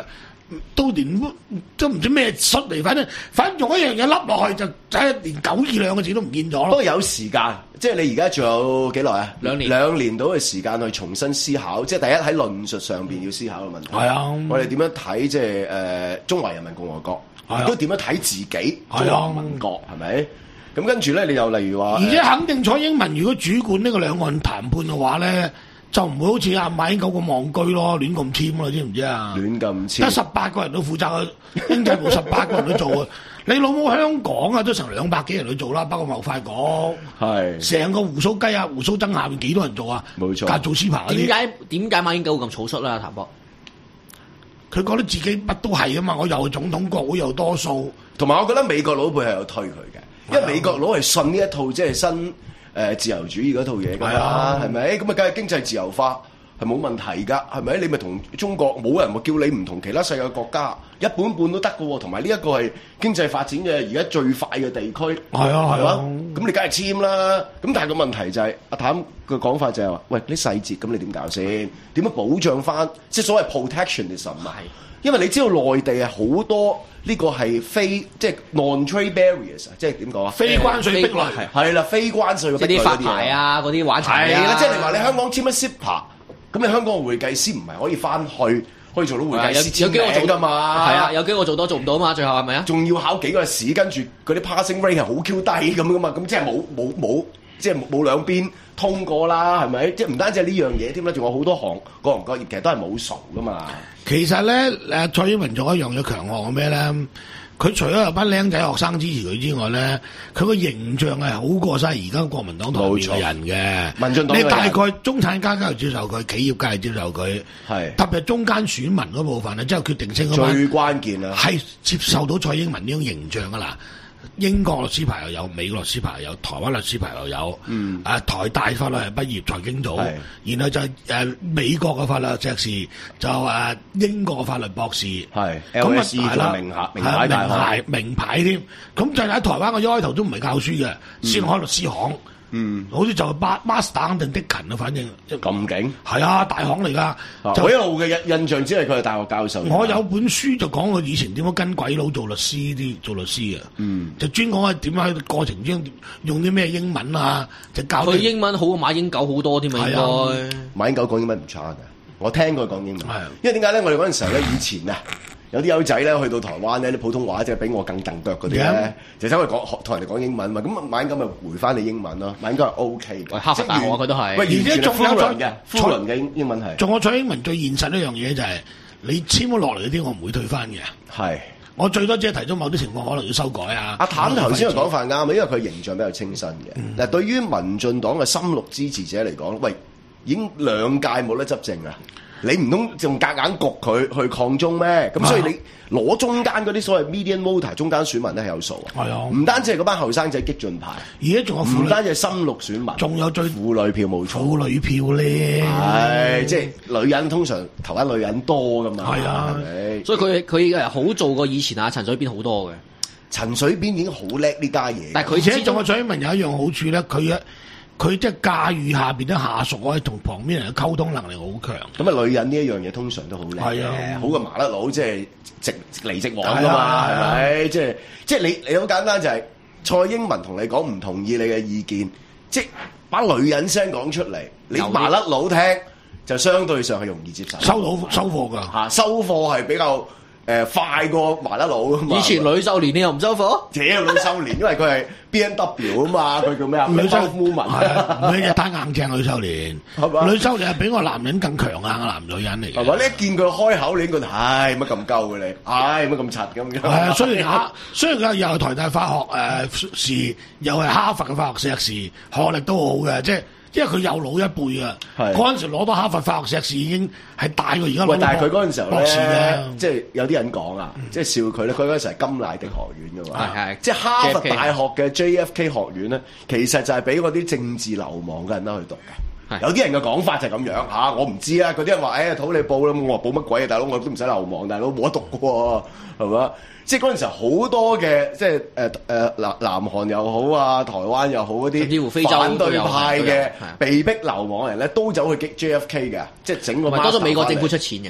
都連都唔知咩術嚟，反正反正用一樣嘢笠落去就就係連九二兩個字都唔見咗咯。 不過有時間，即係你而家仲有幾耐啊？ 兩年兩年到嘅時間去重新思考，即係第一喺論述上邊要思考嘅問題。 係啊， 我哋點樣睇即係誒中華人民共和國， 係啊亦都點樣睇自己中係啊華民國係咪？咁跟住咧，你又例如話， 而且肯定蔡英文如果主管呢個兩岸談判嘅話咧，就唔會好似阿馬英九咁戇居咯，亂咁簽咯，知唔知啊？ 亂咁簽， 得十八個人都負責啊，經濟部十八個人都做啊。你老母香港啊，都成兩百幾人去做啦，包括貿發局， 係成個胡鬚雞啊、胡鬚曾下面幾多人做啊？ 冇錯， 但係做 C 牌嗰啲點解點解馬英九會咁草率啦？譚博， 佢覺得自己乜都係啊嘛，我又係總統，國會又多數， 同埋我覺得美國佬背係有推佢嘅，因為美國佬係信呢一套即係新誒、呃、自由主義嗰套嘢㗎嘛，係咪？咁啊，梗係經濟自由化係冇問題㗎，係咪？你咪同中國冇人會叫你唔同其他世界國家一半半都得㗎喎，同埋呢一個係經濟發展嘅而家最快嘅地區， 係啊係啊， 咁你梗係簽啦。咁但係個問題就係、是、阿譚嘅講法就係話，喂，啲細節咁你點搞先？點樣保障翻即係所謂 protectionism 啊？因為你知道內地係好多呢個係非即係 non-trade barriers 啊，即係點講啊？ 非關稅壁壘係係啦，非關稅嘅壁壘即係啲發牌啊，嗰啲玩牌啊， 係啦，即係你話你香港簽乜 S I P A，咁你香港嘅會計師唔係可以翻去可以做到會計師有幾個做㗎嘛？ 係啊，有幾個做到做唔到嘛？最後係咪啊？ 仲要考幾個試，跟住嗰啲 passing rate 係好 Q 低咁㗎嘛？咁即係冇冇冇，即係冇兩邊通過啦，係咪？即係唔單止係呢樣嘢添啦，仲有好多行各行各業其實都係冇數㗎嘛。 其實咧，誒蔡英文仲有一樣嘢強項嘅咩咧？佢除咗有班僆仔學生支持佢之外咧，佢個形象係好過晒而家國民黨台面嘅人嘅。 民進黨你大概中產階級又接受佢，企業界係接受佢， 係特別係中間選民嗰部分啊，即係決定性嗰班最關鍵啦， 係接受到蔡英文呢種形象㗎啦。英國律師牌又有，美國律師牌又有，台灣律師牌又有。嗯。啊，台大法律係畢業財經組，然後就誒、呃、美國嘅法律碩士，就誒、呃、英國嘅法律博士。係。咁啊係啦，名牌名牌大學，名牌添。咁就喺台灣嘅一開頭都唔係教書嘅，先開律師行。嗯，好似就係巴 master 定的勤啊，反正咁勁，係啊，大行嚟噶。 我一路嘅印印象只係佢係大學教授。 我有本書就講佢以前點樣跟鬼佬做律師啲做律師嘅，嗯，就專講係點樣喺過程中用啲咩英文啊，就教佢英文好過馬英九好多添啊，應該。 馬英九講英文唔差㗎，我聽過佢講英文。係，因為點解咧？我哋嗰陣時候咧，以前啊。有啲友仔咧去到台灣咧，啲普通話即係比我更蹬腳嗰啲咧，yeah. 就走去講學同人哋講英文嘛。咁馬英九咪回翻你英文咯，馬英九係 O K 嘅。哈佛大學佢都係。喂，而且仲有嘅，夫倫嘅英文係。仲有蔡英文最現實一樣嘢就係、是，你簽咗落嚟嗰啲我唔會退翻嘅。係。我最多只係提咗某啲情況可能要修改啊。阿譚頭先嘅講法啱啊，因為佢形象比較清新嘅。嗱、嗯，對於民進黨嘅深綠支持者嚟講，喂，已經兩屆冇得執政啦。你唔通仲夾硬焗佢去抗中咩？咁所以你攞中間嗰啲所謂 median voter 中間選民咧係有數啊！係啊，唔單止係嗰班後生仔激進派，而家仲有唔單止係深綠選民，仲有最婦女票冇錯，婦女票咧，係即係女人通常投翻女人多噶嘛，係啊，所以佢佢誒好做過以前啊陳水扁好多嘅，陳水扁已經好叻呢家嘢，但係佢而且仲有蔡英文有一樣好處咧，佢一。佢即係駕馭下邊啲下屬，可以同旁邊人嘅溝通能力好強。咁啊，女人呢一樣嘢通常都好叻嘅，好過麻甩佬，即係直嚟直往噶嘛，係咪？即係即係你你好簡單就係、是、蔡英文同你講唔同意你嘅意見，即係把女人聲講出嚟，你麻甩佬聽就相對上係容易接受，收到收貨㗎嚇，收貨係比較。誒、呃、快過麻甩佬啊嘛！以前呂秀蓮你又唔收貨？屌呂秀蓮，因為佢係 B N W 啊嘛，佢叫咩啊？呂秀夫文啊，佢一攤硬正呂秀蓮，係嘛？呂秀蓮係比我男人更強硬嘅男女人嚟嘅。係嘛？你一見佢開口，你應該唉乜咁鳩嘅你，唉乜咁柒咁樣。係啊，雖然嚇，雖然佢又係台大化學誒、呃、士，又係哈佛嘅化學碩士，學歷都好嘅，即係。因為佢有老一輩啊，嗰陣時攞到哈佛化學碩士已經係大過而家攞到博士嘅。但係佢嗰陣時候咧，即係有啲人講啊，即係笑佢咧。佢嗰陣時係甘迺迪學院嘅嘛，係係，即係哈佛大學嘅 J F K 學院咧，其實就係俾嗰啲政治流氓嘅人都去讀嘅。有啲人嘅講法就係咁樣嚇，我唔知啊。嗰啲人話誒討你報啦，我話報乜鬼啊，大佬我都唔使流氓，大佬冇得讀嘅喎，係嘛？即係嗰陣時候好多嘅，即係誒誒南南韓又好啊，台灣又好嗰啲反對派嘅被逼流亡嘅人咧，都走去激 J F K 嘅，即係整個。唔係多數美國政府出錢嘅。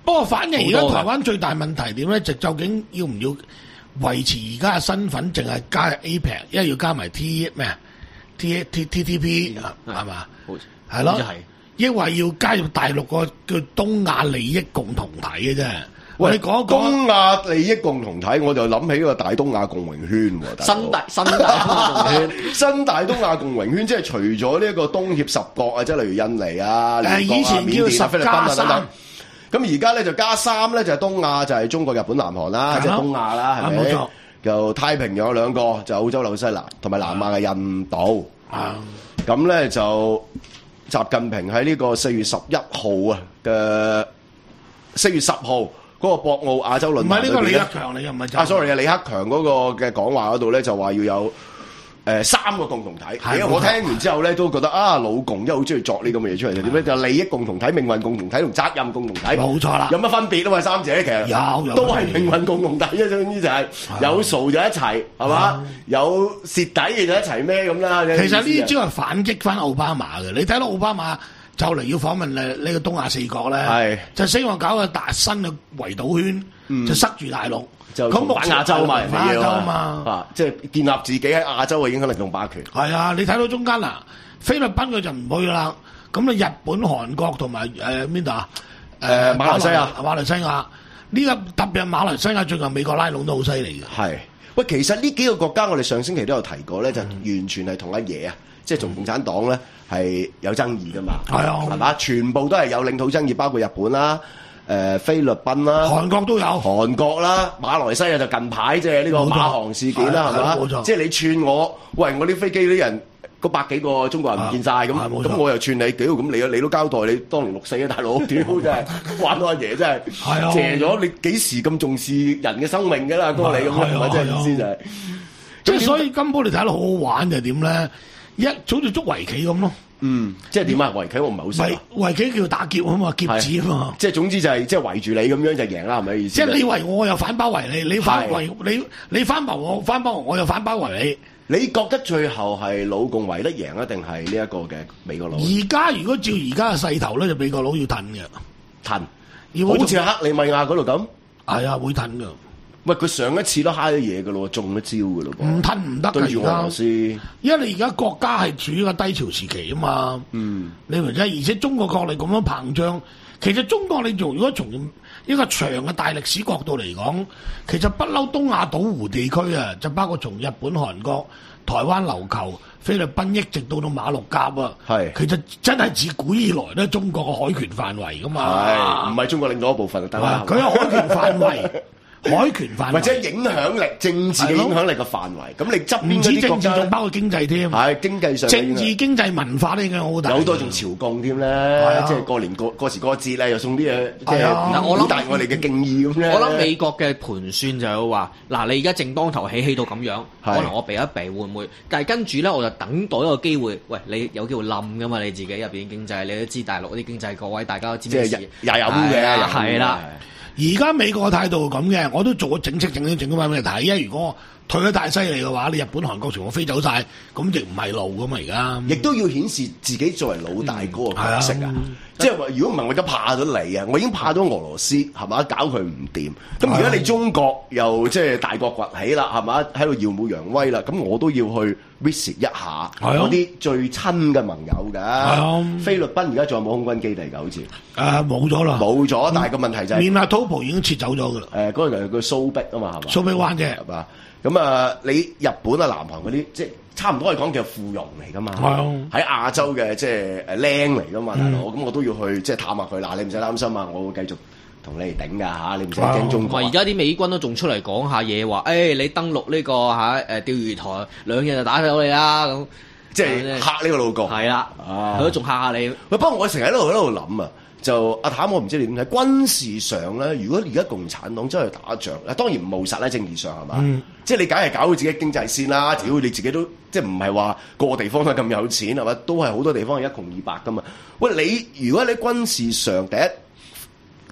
不過反而而家好多㗎台灣最大問題點咧？就究竟要唔要維持而家嘅身份，淨係加入 A P E C， 因為要加埋 T 咩啊 T T T T P 係嘛？係咯，抑或要加入大陸個叫東亞利益共同體嘅啫。 喂， 你講一講東亞利益共同體，我就諗起個大東亞共榮圈喎。 新大新大東亞共榮圈， 新大東亞共榮圈，即係除咗呢一個東協十國啊，即係例如印尼啊、 誒聯國啊、 以前叫緬甸啊、菲律賓啊十加等等。咁而家咧就加三咧，就係東亞就係中國、日本、南韓啦，即係東亞啦，係咪？ 冇錯。 就太平洋有兩個，就澳洲、紐西蘭，同埋南亞嘅印度。 啊， 咁咧就習近平喺呢個四月十一號啊嘅四月十號嗰個博鰲亞洲論壇唔係呢個裏邊咧李克強，你又唔係啊，sorry 啊，李克強嗰個嘅講話嗰度咧就話要有誒、呃、三個共同體。 係我聽完之後咧都覺得啊，老共因為好中意作呢咁嘅嘢出嚟，就點咧？就利益共同體、命運共同體同責任共同體。 冇錯啦有乜分別啊？嘛三者其實有有都係命運共同體啫，總之就係有數就一齊係嘛，有蝕底嘅就一齊咩咁啦。 其實呢招係反擊翻奧巴馬嘅。你睇到奧巴馬就嚟要訪問誒呢個東亞四國咧， 係就希望搞個大新嘅圍堵圈，就塞住大陸。 就咁玩亞洲嘛，人哋亞洲要啊嘛， 啊，即係建立自己喺亞洲嘅影響力同霸權。 係啊，你睇到中間嗱，菲律賓佢就唔去啦。咁你日本、韓國同埋誒邊度啊？ 誒馬來西亞， 馬來西亞呢個特別係馬來西亞最近美國拉攏都好犀利嘅。 係，喂，其實呢幾個國家我哋上星期都有提過咧，就完全係同阿爺啊，即係同共產黨咧係有爭議噶嘛。 係啊， 係嘛？全部都係有領土爭議，包括日本啦。誒、呃、菲律賓啦， 韓國都有， 韓國啦，馬來西亞就近排即係呢個馬航事件啦，係嘛？ 冇錯， 即係你串我，喂，我啲飛機啲人嗰百幾個中國人唔見晒，咁，咁我又串你，屌，咁你你都交代你當年六四啊，大佬，屌真係玩到阿爺真係，謝咗你幾時咁重視人嘅生命㗎啦，哥你咁樣，咪即係意思就係， 即係所以根本你睇得好好玩就係點咧？一好似捉圍棋咁咯。 嗯，即係點啊？圍棋我唔係好識。 圍棋叫打劫啊嘛，劫子啊嘛。 即係總之就係即係圍住你咁樣就贏啦，係咪意思？ 即係你圍我，我又反包圍你；你反圍你，你反包我，反包我又反包圍你。 你覺得最後係老共圍得贏啊，定係呢一個嘅美國佬？ 而家如果照而家嘅勢頭咧，就美國佬要褪嘅， 褪。好似克里米亞嗰度咁。 係啊，會褪㗎。 喂，佢上一次都蝦咗嘢㗎咯，中咗招㗎咯噃。 唔褪唔得㗎， 對住俄羅斯， 因為你而家國家係處於一個低潮時期啊嘛。嗯，你明唔明？而且中國國力咁樣膨脹，其實中國你從如果從一個長嘅大歷史角度嚟講，其實不嬲東亞島湖地區啊，就包括從日本、韓國、台灣、琉球、菲律賓，一直到到馬六甲啊。係，其實真係自古以來咧，中國嘅海權範圍㗎嘛。 係，唔係中國領土一部分就得啦。 佢有海權範圍。海權範圍或者影響力、政治嘅影響力嘅範圍，咁你側邊唔止政治，仲包括經濟添。 係經濟上政治、經濟、文化呢，已經好大。 有好多仲朝貢添咧，即係過年過過時過節咧，又送啲嘢，即係我表達我哋嘅敬意咁咧。 我諗美國嘅盤算就係話，嗱，你而家正當頭起起到咁樣，可能我避一避會唔會？但係跟住咧，我就等待一個機會。喂，你有機會冧噶嘛？你自己入邊經濟，你都知大陸啲經濟各位大家都知咩事？ 又有嘅， 係啦。而家美國嘅態度咁嘅，我都做咗整色整啲整咗翻俾你睇。因為如果退得太犀利嘅話，你日本、韓國全部飛走晒，咁亦唔係路噶嘛。而家亦都要顯示自己作為老大嗰個角色啊！即係話，如果唔係，我而家怕咗你啊！我已經怕咗俄羅斯係嘛，搞佢唔掂。咁而家你中國又即係大國崛起啦，係嘛，喺度耀武揚威啦。咁我都要去 visit 一下嗰啲最親嘅盟友㗎。菲律賓而家仲有冇空軍基地㗎？好似誒冇咗啦， 冇咗。但係個問題就係連阿土浦已經撤走咗㗎啦。 誒嗰個就係個蘇碧啊嘛，係嘛？ 蘇碧灣啫， 係嘛？咁啊，你日本啊、南韓嗰啲即係差唔多係講叫附庸嚟㗎嘛，喺亞洲嘅即係誒僆嚟㗎嘛，大佬，咁我都要去即係探下佢。嗱，你唔使擔心啊，我會繼續同你哋頂㗎嚇，你唔使驚中國。 而家啲美軍都仲出嚟講下嘢，話誒你登陸呢個嚇誒釣魚台兩日就打到你啦，咁即係嚇呢個老國。 係啦，佢都仲嚇下你。 喂，不過我成日喺度喺度諗啊。就阿譚，我唔知你點睇軍事上咧。如果而家共產黨真係打仗，嗱當然唔務實啦，政治上係嘛？嗯、即係你梗係搞好自己經濟先啦。只要你自己都即係唔係話個個地方都咁有錢係嘛？都係好多地方係一窮二白噶嘛。喂，你如果你軍事上第一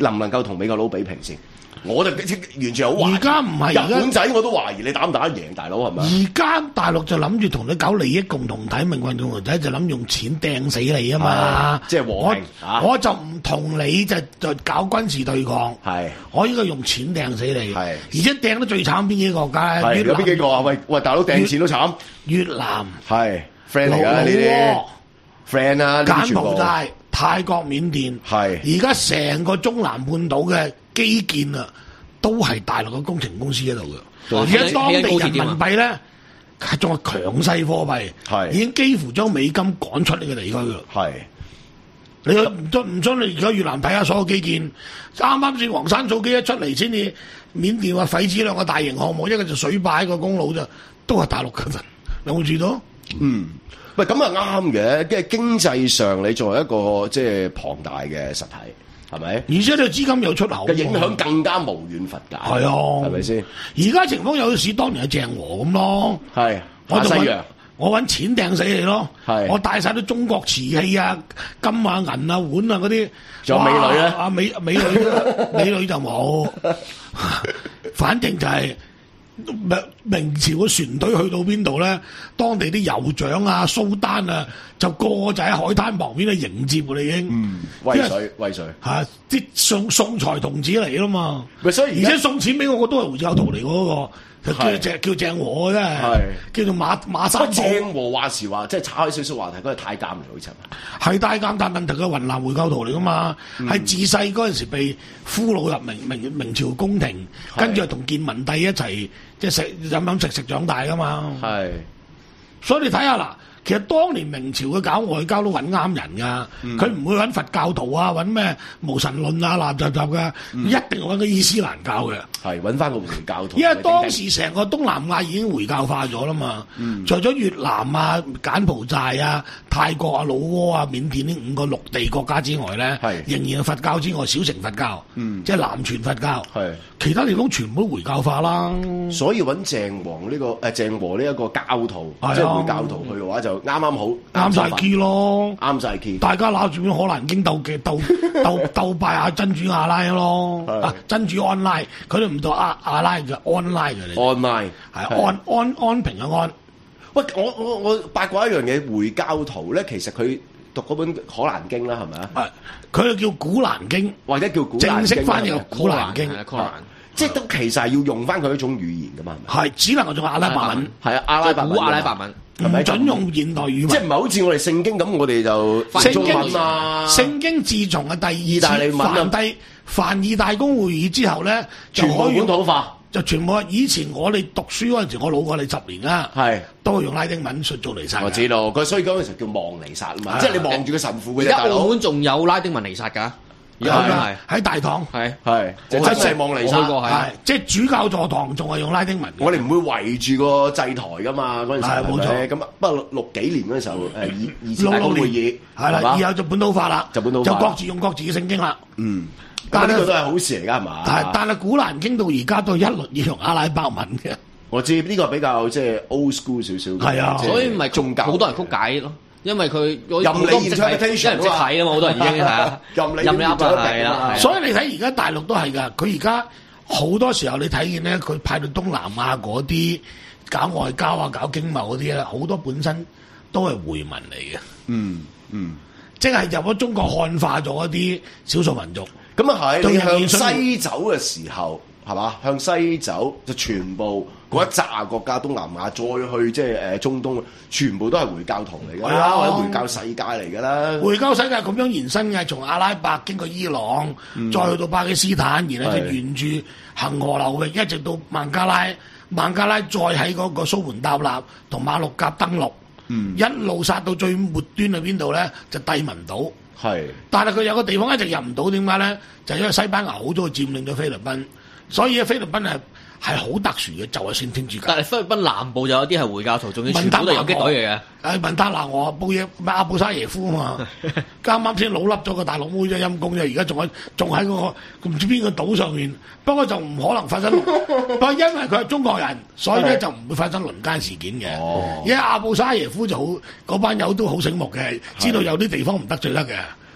能唔能夠同美國佬比平先？我就完全好懷疑。 而家唔係而家日本仔我都懷疑你打唔打得贏，大佬係咪？ 而家大陸就諗住同你搞利益共同體、命運共同體，就諗用錢掟死你啊嘛！ 即係和平我、 啊、 我就唔同你就就搞軍事對抗。 係， 我應該用錢掟死你。 係， 而且掟得最慘邊幾個國家？ 係有邊幾個啊？喂喂，大佬掟錢都慘。 越南係 friend 嚟㗎呢啲 friend 啊， 柬埔寨、泰國、緬甸係。 而家成個中南半島嘅基建啊！都係大陸嘅工程公司喺度嘅，而家當地人民幣咧係仲係強勢貨幣，已經幾乎將美金趕出呢個地區㗎。 係你唔信唔信？你而家越南睇下所有基建，啱啱先黃山草基一出嚟先至，緬甸話廢紙兩個大型項目，一個就水壩，一個公路啫，都係大陸嘅份，有冇住到？ 嗯，喂，咁啊啱嘅，即係經濟上你作為一個即係龐大嘅實體。係咪？而且呢個資金有出口嘅影響更加無遠弗屆。 係啊， 係咪先？ 而家情況有似當年嘅鄭和咁咯。 係， 我就西洋， 我揾錢掟死你咯。 係， 我帶晒啲中國瓷器啊、金啊、銀啊、碗啊嗰啲。 仲有美女咧？ 啊美美女，美女就冇。反正就係、是。明朝嘅船隊去到邊度咧？當地啲酋長啊、蘇丹啊，就個個就喺海灘旁邊咧迎接㗎啦，已經。 嗯，威水威水嚇！啲送送財童子嚟啦嘛。 咪所以而且送錢俾我，我都係回教徒嚟嗰個。叫鄭叫鄭和真係，叫做馬馬三寶。 鄭和話時話，即係岔開少少話題，嗰係太監嚟好似係太監，但問題佢雲南回教徒嚟噶嘛，係、嗯、自細嗰陣時被俘虜入明明明朝宮廷，跟住同建文帝一齊即係食飲飲食食長大噶嘛。係，所以你睇下嗱。其實當年明朝佢搞外交都揾啱人噶，佢、嗯、唔會揾佛教徒啊，揾咩無神論啊、垃雜雜嘅，嗯、一定揾個伊斯蘭教嘅。係揾翻個回教徒。因為當時成個東南亞已經回教化咗啦嘛，嗯、除咗越南啊、柬埔寨啊、泰國啊、老撾啊、緬甸呢五個陸地國家之外咧，仍然係佛教之外，小乘佛教，嗯、即係南傳佛教。其他地方全部都回教化啦。所以揾鄭王呢、這個誒鄭和呢一個教徒，即係回教徒去嘅話就。啱啱好，啱晒 key 咯，啱晒 key。大家攞住本《可蘭經》鬥嘅鬥鬥鬥拜下真主阿拉咯，啊真主安拉，佢哋唔讀阿阿拉嘅安拉嘅嚟。安拉係安安安平嘅安。喂，我我我八卦一樣嘢，回教徒咧，其實佢讀嗰本《可蘭經》啦，係咪啊？係，佢叫古蘭經，或者叫古蘭經正式翻譯《古蘭經》。即係都其實係要用翻佢一種語言噶嘛，係咪？係，只能夠用阿拉伯文。係啊，阿拉伯古阿拉伯文。唔準用現代語文，即係唔係好似我哋聖經咁，我哋就聖經啊。聖經自從係第二次梵蒂梵意大公會議之後咧，就可以本土化，就全部。以前我哋讀書嗰陣時，我老過你十年啦，係都係用拉丁文做彌撒。我知道，佢所以嗰陣時叫望彌撒啊嘛，即係你望住個神父嘅啫。而家澳門仲有拉丁文彌撒㗎。有㗎，喺大堂，係係，真係望彌撒，係即係主教座堂仲係用拉丁文。我哋唔會圍住個祭台噶嘛，嗰陣時冇錯。咁不過六幾年嗰陣時候，誒二二次大公會議係啦，以後就本土化啦，就本土化，就各自用各自嘅聖經啦。嗯，但係呢個都係好事嚟㗎，係嘛？但係但係古蘭經到而家都一律要用阿拉伯文嘅。我知呢個比較即係 old school 少少嘅，係啊，所以唔係宗教，好多人曲解咯。因為佢任你 interpretation，因為唔識睇啊嘛，好多人已經係啊，任你任你係啦。所以你睇而家大陸都係㗎，佢而家好多時候你睇見咧，佢派到東南亞嗰啲搞外交啊、搞經貿嗰啲咧，好多本身都係回民嚟嘅。嗯嗯，即係入咗中國漢化咗一啲少數民族。咁啊係，你向西走嘅時候係嘛？向西走就全部。嗰一紮國家東南亞再去即係誒中東，全部都係回教徒嚟㗎啦，或者回教世界嚟㗎啦。回教世界咁樣延伸嘅，從阿拉伯經過伊朗，嗯、再去到巴基斯坦，然後就沿住恒河流域一直到孟加拉，孟加拉再喺嗰個蘇門答臘同馬六甲登陸，嗯、一路殺到最末端喺邊度咧？就帝汶島。係，但係佢有個地方一直入唔到，點解咧？就係、因為西班牙好早佔領咗菲律賓，所以菲律賓係。係好特殊嘅，就係先天主教。但係菲律賓南部就有啲係回教徒，仲要全部都係游擊隊嚟嘅。誒文塔那俄布耶咩阿布沙耶夫啊嘛，啱啱先老笠咗個大陸妹啫，陰公啫，而家仲喺仲喺嗰個唔知邊個島上面。不過就唔可能發生，不過因為佢係中國人，所以咧就唔會發生輪姦事件嘅。因為阿布沙耶夫就好，嗰班友都好醒目嘅，知道有啲地方唔得罪得嘅。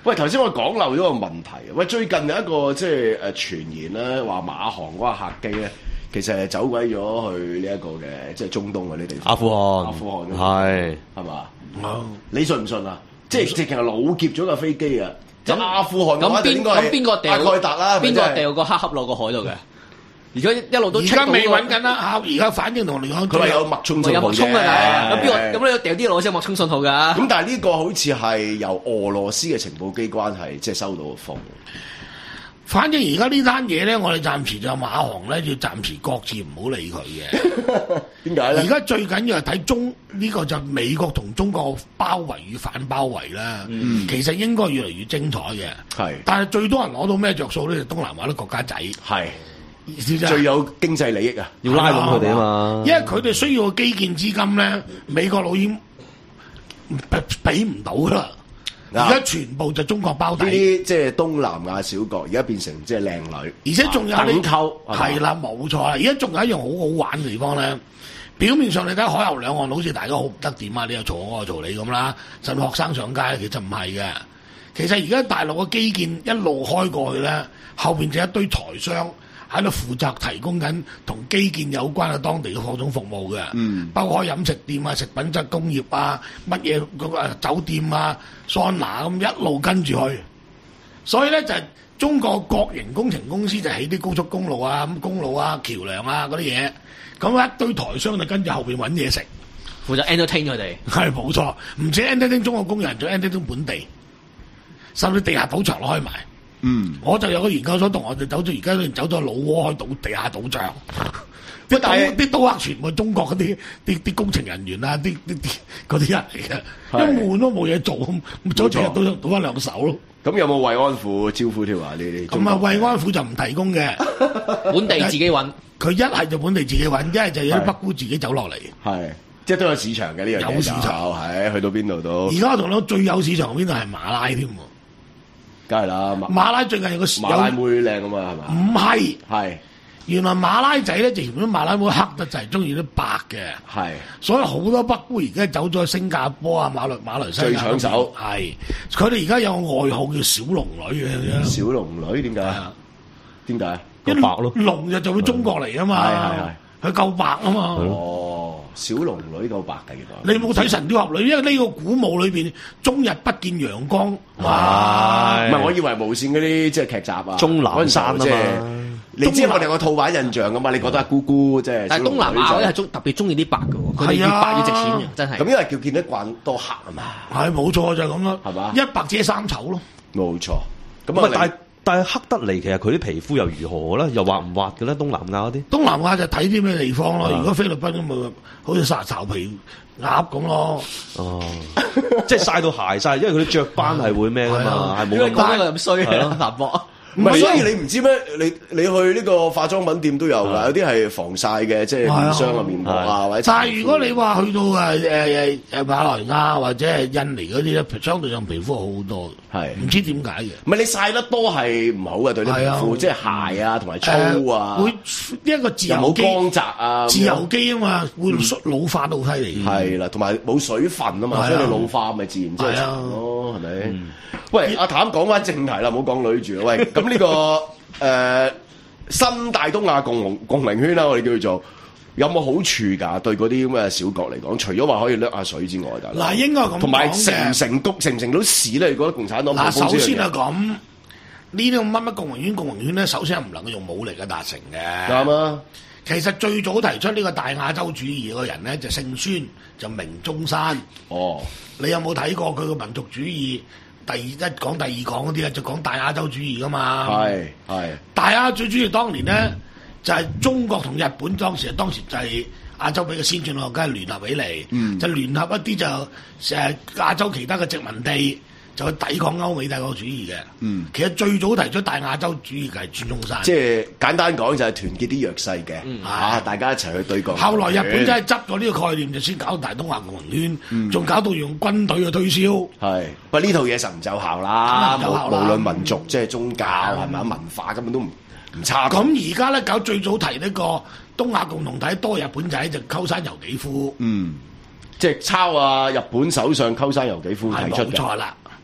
喂，頭先我講漏咗個問題。喂，最近有一個即係誒傳言咧，話馬航嗰個客機咧，其實係走鬼咗去呢一個嘅即係中東嗰啲地方。 阿富汗， 阿富汗係係嘛？你信唔信啊？即係直情係老劫咗架飛機啊！即係阿富汗嘅話， 咁邊咁邊個掉？ 阿蓋達啦， 邊個掉個黑盒落個海度嘅？而家一路都而家未揾緊啦，而家反應同你講， 佢話有脈衝信號有脈衝㗎，咁邊個嘅。 咁你掉啲攞先有脈衝信號㗎？ 咁但係呢個好似係由俄羅斯嘅情報機關係即係收到個風。 反正而家呢單嘢咧，我哋暫時就馬航咧要暫時擱置，唔好理佢嘅。 點解咧？ 而家最緊要係睇中呢、這個就美國同中國包圍與反包圍啦。嗯、其實應該越嚟越精彩嘅。係，但係最多人攞到咩着數咧？就東南亞啲國家仔係。 最有經濟利益啊！ 要拉攏佢哋啊嘛， 因為佢哋需要基建資金咧，美國佬已經俾唔到啦。而家全部就中國包底， 呢啲即係東南亞小國，而家變成即係靚女， 而且仲有啲溝係啦，冇錯啦。而家仲有一樣好好玩嘅地方咧，表面上你睇海峽兩岸好似大家好唔得掂啊，你又嘈我又嘈你咁啦，甚至學生上街，其實唔係嘅。其實而家大陸嘅基建一路開過去咧，後邊就一堆財商喺度負責提供緊同基建有關嘅當地嘅各種服務嘅，嗯、包括飲食店啊、食品質工業啊、乜嘢嗰個酒店啊、桑拿咁一路跟住去。所以咧就係、是、中國國營工程公司就起啲高速公路啊、咁公路啊、橋梁啊嗰啲嘢，咁一堆台商就跟住後邊揾嘢食， 負責 entertain 佢哋。 係冇錯，唔止 entertain 中國工人，仲 entertain 本地，甚至地下賭場都開埋。嗯，我就有個研究所同我哋走咗，而家都走咗老撾開賭地下賭場，啲賭啲賭客全部中國嗰啲啲啲工程人員啊，啲啲啲嗰啲人嚟嘅，一悶都冇嘢做咁，早幾日都賭翻兩手咯。 咁有冇慰安婦招呼條啊？呢啲咁啊，慰安婦就唔提供嘅， 本地自己揾。 佢一係就本地自己揾，一係就有啲北姑自己走落嚟。 係，即係都有市場嘅呢樣嘢。 有市場係，去到邊度都。 而家我同你講最有市場邊度係馬拉添。 梗係啦， 馬拉最近有個馬拉妹靚啊嘛，係嘛？ 唔係， 係原來馬拉仔咧，就原本馬拉妹黑得就係中意啲白嘅，係，所以好多北姑而家走咗去新加坡啊、馬來馬來西亞最搶手， 係佢哋而家有個外號叫小龍女嘅， 小龍女點解？點解？ 一白咯，龍就就會中國嚟啊嘛，係係係，佢夠白啊嘛。 哦，小龍女夠白嘅原來。 你冇睇《神雕俠侶》，因為呢個古墓裏邊終日不見陽光。 哇！唔係，我以為無線嗰啲即係劇集啊， 鍾南山啊嘛。 你知我哋有個套版印象噶嘛？你覺得阿姑姑即係？ 但係東南亞咧係中特別中意啲白嘅喎，佢哋越白越值錢嘅，真係。 咁因為叫見得慣多黑啊嘛。 係冇錯就係咁咯， 係嘛？ 一白遮三醜咯。 冇錯。 咁啊，但係但係黑得嚟，其實佢啲皮膚又如何咧？又滑唔滑嘅咧？東南亞嗰啲？ 東南亞就睇啲咩地方咯。如果菲律賓咁咪好似殺巢皮鴨咁咯。 哦，即係曬到鞋曬，因為佢啲雀斑係會咩㗎嘛？係冇咁咁衰嘅南博。 唔係，所以你唔知咩？你你去呢個化妝品店都有㗎，有啲係防曬嘅，即係面霜啊、面膜啊，或者。 但係如果你話去到誒誒誒馬來亞或者係印尼嗰啲咧，相對上皮膚好好多，係唔知點解嘅。 唔係你曬得多係唔好嘅對啲皮膚，即係鞋啊同埋粗啊， 會一個自由基冇光澤啊， 自由基啊嘛，會老化到犀利。 係啦，同埋冇水分啊嘛，所以你老化咪自然即係長咯，係咪？喂，阿譚講翻正題啦，唔好講女住啦。喂，咁呢個誒新大東亞共榮共榮圈啦，我哋叫做有冇好處㗎？對嗰啲咁嘅小國嚟講，除咗話可以掠下水之外， 嗱應該咁講嘅。 同埋成唔成功，成唔成到事咧？你覺得共產黨嗱，首先係咁，呢啲乜乜共榮圈、共榮圈咧，首先係唔能夠用武力嘅達成嘅。 啱啊！ 其實最早提出呢個大亞洲主義嘅人咧，就姓孫，就名中山。哦，你有冇睇過佢個民族主義？第二一講第二講嗰啲啊，就講大亞洲主義噶嘛。係係。大亞洲主義當年咧，嗯、就係中國同日本當時，當時就係亞洲比較先進咯，梗係聯合起嚟，嗯、就聯合一啲就誒亞洲其他嘅殖民地，就去抵抗歐美帝國主義嘅。嗯，其實最早提出大亞洲主義嘅係孫中山。即係簡單講就係團結啲弱勢嘅，嗯、啊大家一齊去對抗。後來日本真係執咗呢個概念，就先搞大東亞共榮圈，仲、嗯、搞到用軍隊去推銷。係，不過呢套嘢實唔奏效啦。無無論民族、嗯、即係宗教係咪、嗯、文化根本都唔唔差。咁而家咧搞最早提呢個東亞共同體，多日本仔就鳩山由紀夫。嗯。即係抄啊！日本首相鳩山由紀夫提出嘅，冇錯啦。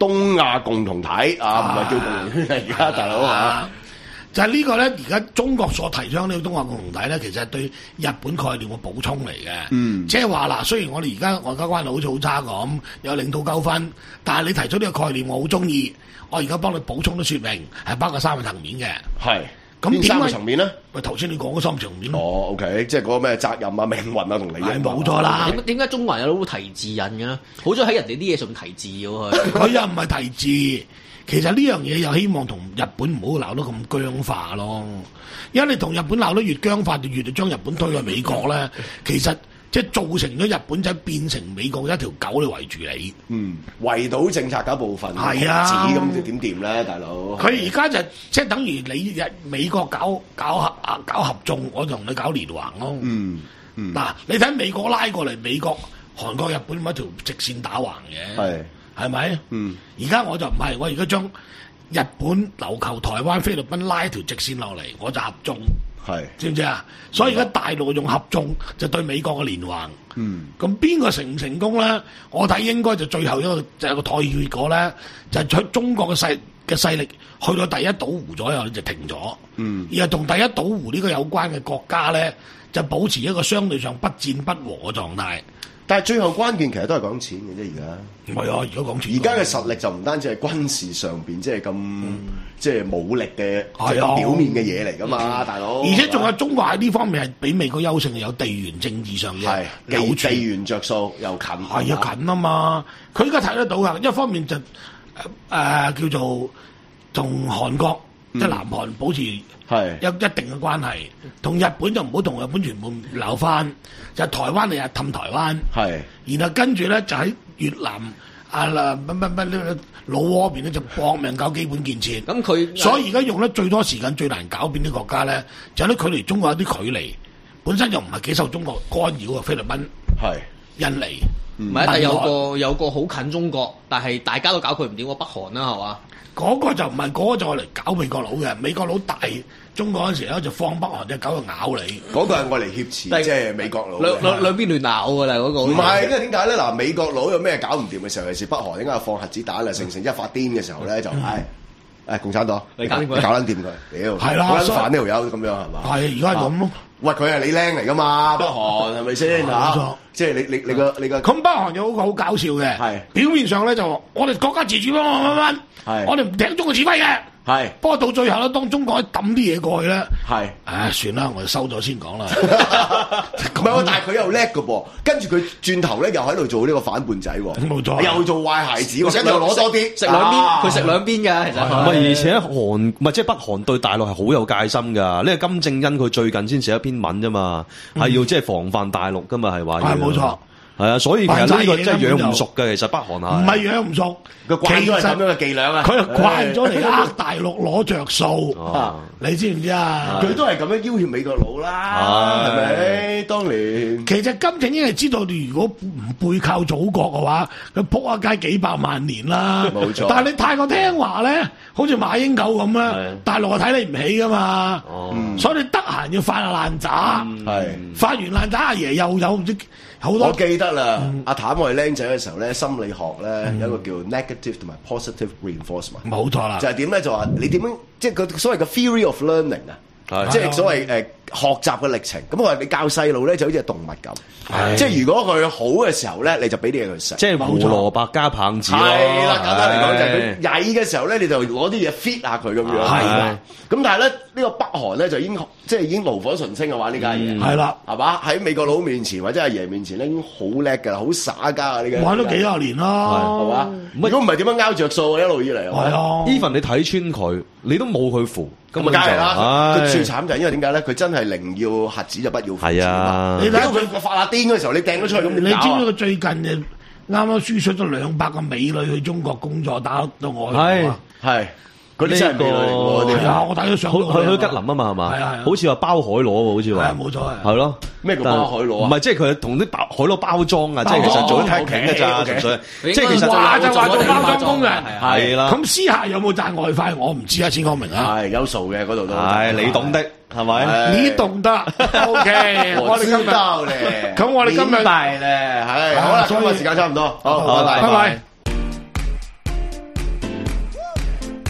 東亞共同體啊，唔係叫共榮圈啊，而家大佬啊。 就係呢個咧，而家中國所提倡呢個東亞共同體咧，其實係對日本概念嘅補充嚟嘅。嗯，即係話嗱，雖然我哋而家外交關係好似好差咁，有領土糾紛，但係你提出呢個概念，我好中意。我而家幫你補充啲説明，係包括三個層面嘅。係。咁邊三個層面咧？ 喂，頭先你講嗰三個層面。 哦 ，OK， 即係嗰個咩責任啊、命運啊同利益。 係冇錯啦。 點點解中國人有好提字印嘅？好彩喺人哋啲嘢上面提字嘅喎。 佢又唔係提字。其實呢樣嘢又希望同日本唔好鬧得咁僵化咯，因為你同日本鬧得越僵化，就越將日本推去美國咧。其實即係造成咗日本仔變成美國一條狗嚟圍住你。嗯， 圍堵政策嗰部分係啊， 咁就點掂咧，大佬？ 佢而家就即係等於你日美國搞搞合啊搞合縱，我就同你搞連橫咯。嗯嗯，嗱，你睇美國拉過嚟，美國、韓國、日本咪一條直線打橫嘅。係。係咪？嗯，而家我就唔係，我而家將日本、琉球、台灣、菲律賓拉一條直線落嚟，我就合縱，係知唔知啊？所以而家大陸用合縱就對美國嘅連橫，嗯，咁邊個成唔成功咧？我睇應該就最後一個就係個妥協結果咧，就係、是、中國嘅勢嘅勢力去到第一島湖左右就停咗，嗯，而係同第一島湖呢個有關嘅國家咧，就保持一個相對上不戰不和嘅狀態。 但係最後關鍵其實都係講錢嘅啫，而家唔係啊！而家講錢， 而家嘅實力就唔單止係軍事上邊，即係咁即係武力嘅，即係表面嘅嘢嚟噶嘛，大佬。 而且仲有中國喺呢方面係比美國優勝，有地緣政治上嘅有地緣着數又近， 係啊近啊嘛！佢而家睇得到噶，一方面就誒、呃、叫做同韓國、嗯、即係南韓保持係有一定嘅關係，同日本就唔好同日本全部鬧翻。就台灣你又氹台灣，係，然後跟住咧就喺越南啊啦乜乜乜呢老撾邊咧就搏命搞基本建設。咁佢所以而家用得最多時間、最難搞變啲國家咧，就係啲距離中國有啲距離，本身又唔係幾受中國干擾嘅菲律賓、係印尼， 唔係，但係有個有個好近中國，但係大家都搞佢唔掂喎，北韓啦係嘛？ 嗰個就唔係，嗰個就係嚟搞美國佬嘅。美國佬大中國嗰陣時咧，就放北韓隻狗去咬你。 嗰個係我嚟挾持，即係美國佬。 兩兩兩邊亂咬㗎啦，嗰個。 唔係，因為點解咧？嗱，美國佬有咩搞唔掂嘅時候，尤其是北韓，點解放核子彈啊？成成一發癲嘅時候咧，就唉，誒共產黨，你搞搞撚掂佢，屌， 係啦， 好撚煩呢條友咁樣係嘛？ 係，而家係咁咯。 喂，佢係你僆嚟㗎嘛？北韓係咪先嚇？即係你你你個你個。 咁北韓有個好搞笑嘅，係表面上咧就話我哋國家自主乜乜乜乜，係我哋唔聽中國指揮嘅。係，不過到最後咧，當中國抌啲嘢過去咧，係，唉，算啦，我哋收咗先講啦。 唔係，但係佢又叻㗎噃，跟住佢轉頭咧又喺度做呢個反叛仔喎，冇錯，又做壞孩子，跟住又攞多啲， 食兩邊，佢食兩邊㗎，其實。 唔係，而且韓唔係即係北韓對大陸係好有戒心㗎。呢個金正恩佢最近先寫一篇文啫嘛，係要即係防範大陸㗎嘛，係話。係冇錯。係啊，所以其實呢個真係養唔熟嘅，其實北韓係。 唔係養唔熟， 佢慣咗係咁樣嘅伎倆啊！ 佢係慣咗嚟呃大陸攞着數，你知唔知啊？ 佢都係咁樣要挾美國佬啦，係咪？當年其實金正恩係知道，你如果唔背靠祖國嘅話，佢撲一街幾百萬年啦。冇錯。但係你太過聽話咧，好似馬英九咁啦，大陸係睇你唔起噶嘛。所以你得閒要發下爛渣，係發完爛渣，阿爺又有唔知。好多我記得啦，嗯、阿譚我哋僆仔嘅時候咧，心理學咧、嗯、有一個叫 negative 同埋 positive reinforcement， 冇錯啦， 就係點咧？就話你點樣，即係個所謂嘅 theory of learning 啊，即係所謂誒、呃、學習嘅歷程。咁我話你教細路咧就好似係動物咁，即係如果佢好嘅時候咧，你就俾啲嘢佢食， 即係胡蘿蔔加棒子咯。 係啦，簡單嚟講就係佢曳嘅時候咧，你就攞啲嘢 fit 下佢咁樣。係啦，咁但係咧呢、呢個北韓咧就已經即係已經爐火純青嘅話呢家嘢，係啦，係嘛？喺美國佬面前或者阿爺面前咧，已經好叻㗎啦，好耍家啊！呢家玩咗幾廿年啦， 係嘛？如果唔係點樣拗着數一路以嚟？ 係啊 ，even 你睇穿佢，你都冇佢符。 咁咪梗係啦！佢最慘就係因為點解咧？佢真係寧要核子就不要負子啊！你睇佢發下癲嗰時候，你掟咗出去咁， 你知唔知佢最近就啱啱輸出咗兩百個美女去中國工作，打到外國啊！ 係嗰啲真係美女嚟喎！ 係啊，我睇咗相。 去去吉林啊嘛，係嘛？係啊，好似話包海螺喎，好似話。 係冇錯係。 係咯。 咩叫包海螺啊？ 唔係，即係佢同啲包海螺包裝啊！即係其實做啲 packing 嘅咋，純粹。即係其實話就話做包裝工人。 係啦。 咁私下有冇賺外快？我唔知啊，先講明啊。 係有數嘅嗰度都。 係你懂的，係咪？ 你懂得。O K，我哋今日咧。 咁我哋今日明白咧，係好啦，今日時間差唔多，好，拜拜。 拜拜。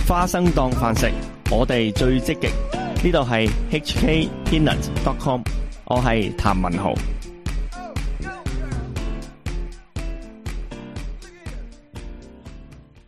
花生當飯食，我哋最積極。呢度係 H K Peanut dot com， 我係譚文豪。